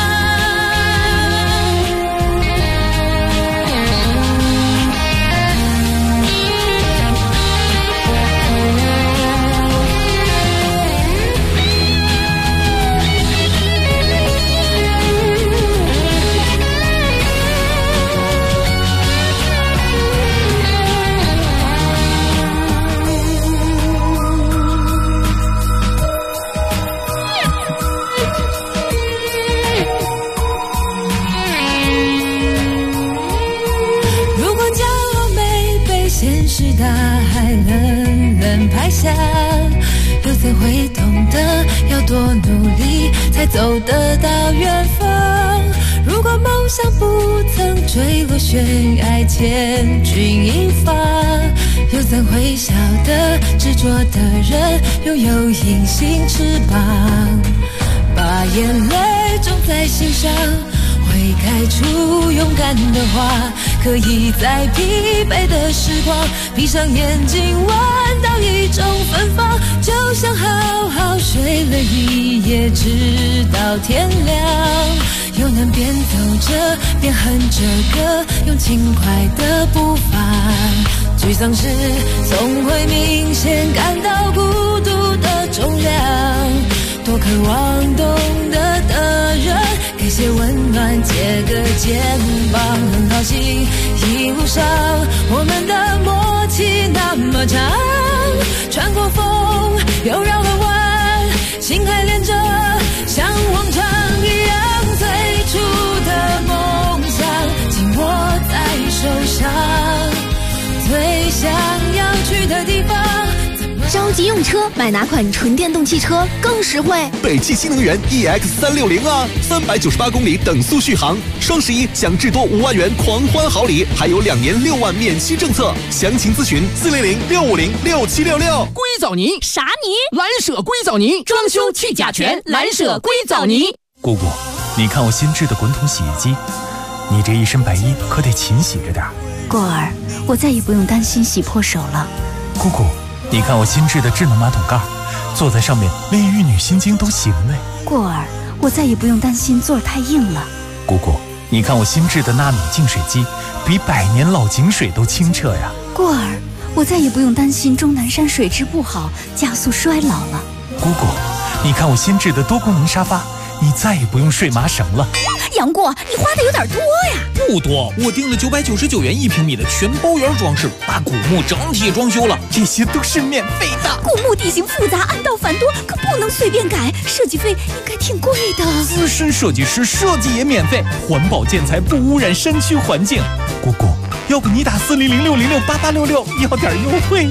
大海冷冷拍下，又怎会懂得要多努力才走得到远方？如果梦想不曾坠落悬崖，千钧一发，又怎会晓得执着的人拥有隐形翅膀？把眼泪种在心上，会会开出勇敢的花，可以在疲惫的时光闭上眼睛闻到一种芬芳，就像好好睡了一夜直到天亮，又能边走着边哼着歌，用轻快的步伐，沮丧时总会明显感到孤独的重量，多渴望懂得的人给些温暖，借个肩膀，很好奇一路上我们的默契那么长，穿过风又绕了弯，心还连着像往常一样，最初的梦想紧握在手上，最想要去的地方。 着急用车，买哪款纯电动汽车更实惠？ 北汽新能源 EX360啊，398公里等速续航，双11享至多5万元狂欢好礼，还有2年6万免息政策，详情咨询400-650-6766。 硅藻泥啥泥？ 蓝舍硅藻泥，装修去甲醛，蓝舍硅藻泥。 姑姑，你看我新制的滚筒洗衣机，你这一身白衣可得勤洗着点。 过儿，我再也不用担心洗破手了。 姑姑，你看我新制的智能马桶盖，坐在上面连玉女心经都行嘞。 过儿，我再也不用担心座儿太硬了。 姑姑，你看我新制的纳米净水机，比100年老井水都清澈呀。 过儿，我再也不用担心终南山水质不好，加速衰老了。 姑姑，你看我新制的多功能沙发，你再也不用睡麻绳了。 杨过，你花的有点多呀。 不多，我订了999元1平米的全包圆装饰，把古墓整体装修了，这些都是免费的。 古墓地形复杂，暗道繁多，可不能随便改，设计费应该挺贵的。 资深设计师设计也免费，环保建材不污染山区环境。 姑姑，要不你打400-606-8866要点优惠。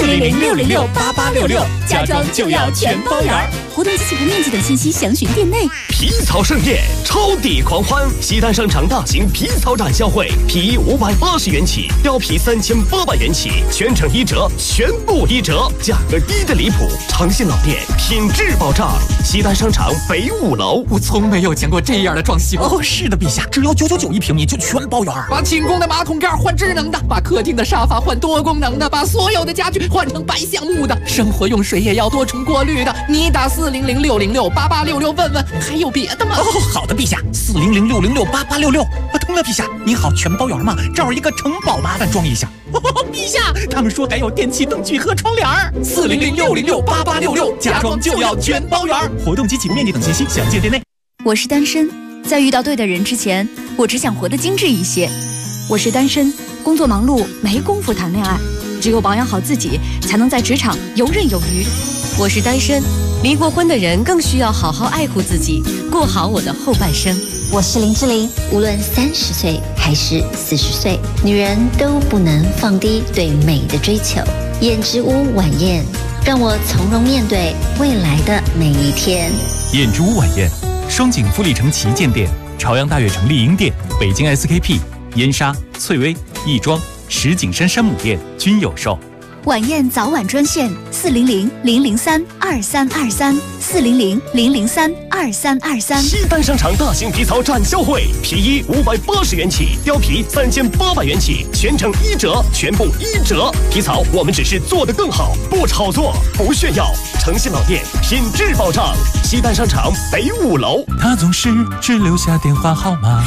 400-606-8866，家装就要全包圆。活动及其不面积等信息详询店内。 皮草盛宴，超抵狂欢！西单商场大型皮草展销会，皮衣580元起，貂皮3800元起，全程1折，全部1折，价格低的离谱。诚信老店，品质保障。西单商场北5楼。 我从没有见过这样的装修。哦，是的，陛下，只要9991平米就全包圆。 把寝宫的马桶盖换智能的，把客厅的沙发换多功能的，把所有的家具换成白橡木的，生活用水也要多重过滤的。你打400-606-8866问问，还有别的吗？ 哦，好的，陛下，400-606-8866。疼了，陛下，你好，全包圆吗？这儿一个城堡，麻烦装一下。陛下，他们说还有电器灯具和窗帘。400-606-8866，家装就要全包圆。活动及其面积等信息详见店内。 我是单身，在遇到对的人之前，我只想活得精致一些。我是单身，工作忙碌，没工夫谈恋爱，只有保养好自己，才能在职场游刃有余。 我是单身，离过婚的人更需要好好爱护自己，过好我的后半生。 我是林志玲，无论30岁还是40岁，女人都不能放低对美的追求。燕之屋晚宴，让我从容面对未来的每一天。 燕之屋晚宴，双井富力城旗舰店、朝阳大悦城丽婴店、北京 SKP、燕莎、翠微、亦庄、石景山山姆店均有售。 晚宴早晚专线400-003-2323 400-003-2323。 西单商场大型皮草展销会，皮衣580元起，貂皮3800元起，全程1折，全部1折。皮草我们只是做得更好，不炒作，不炫耀。诚信老店，品质保障。西单商场北5楼。 他总是只留下电话号码。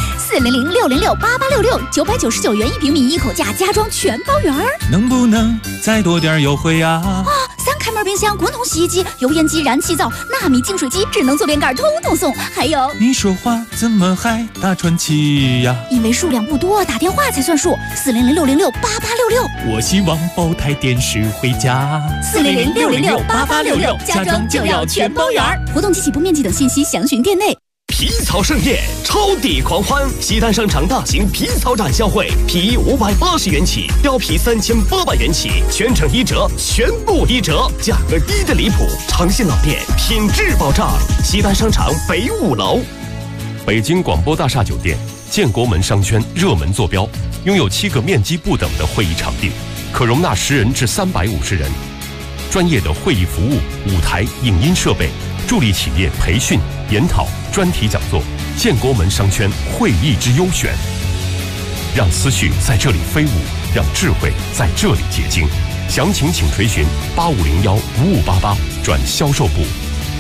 400-606-8866，999元1平米1口价，家装全包圆。 能不能再多点优惠呀？ 啊！3开门冰箱、滚筒洗衣机、油烟机、燃气灶、纳米净水机、智能坐便盖，通通送。还有， 你说话怎么还打传奇呀？ 因为数量不多，打电话才算数。400-606-8866。 我希望包台电视回家。 400-606-8866，家装就要全包圆。活动及其不面积等信息详询店内。 皮草盛宴，超抵狂欢！西单商场大型皮草展销会，皮衣580元起，貂皮3800元起，全程1折，全部1折，价格低的离谱。诚信老店，品质保障。西单商场北5楼。 北京广播大厦酒店，建国门商圈热门坐标，拥有7个面积不等的会议场地，可容纳10人至350人。专业的会议服务、舞台、影音设备，助力企业培训、研讨、专题讲座， 建国门商圈会议之优选，让思绪在这里飞舞，让智慧在这里结晶。详情请垂询85015588转销售部。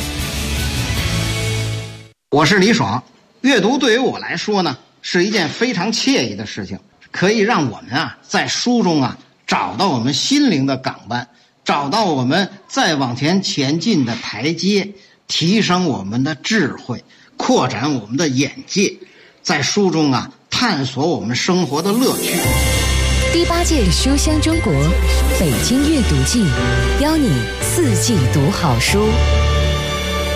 我是李爽，阅读对于我来说呢，是一件非常惬意的事情，可以让我们在书中找到我们心灵的港湾，找到我们再往前前进的台阶，提升我们的智慧，扩展我们的眼界，在书中探索我们生活的乐趣。 第8届书香中国北京阅读季，邀你4季读好书。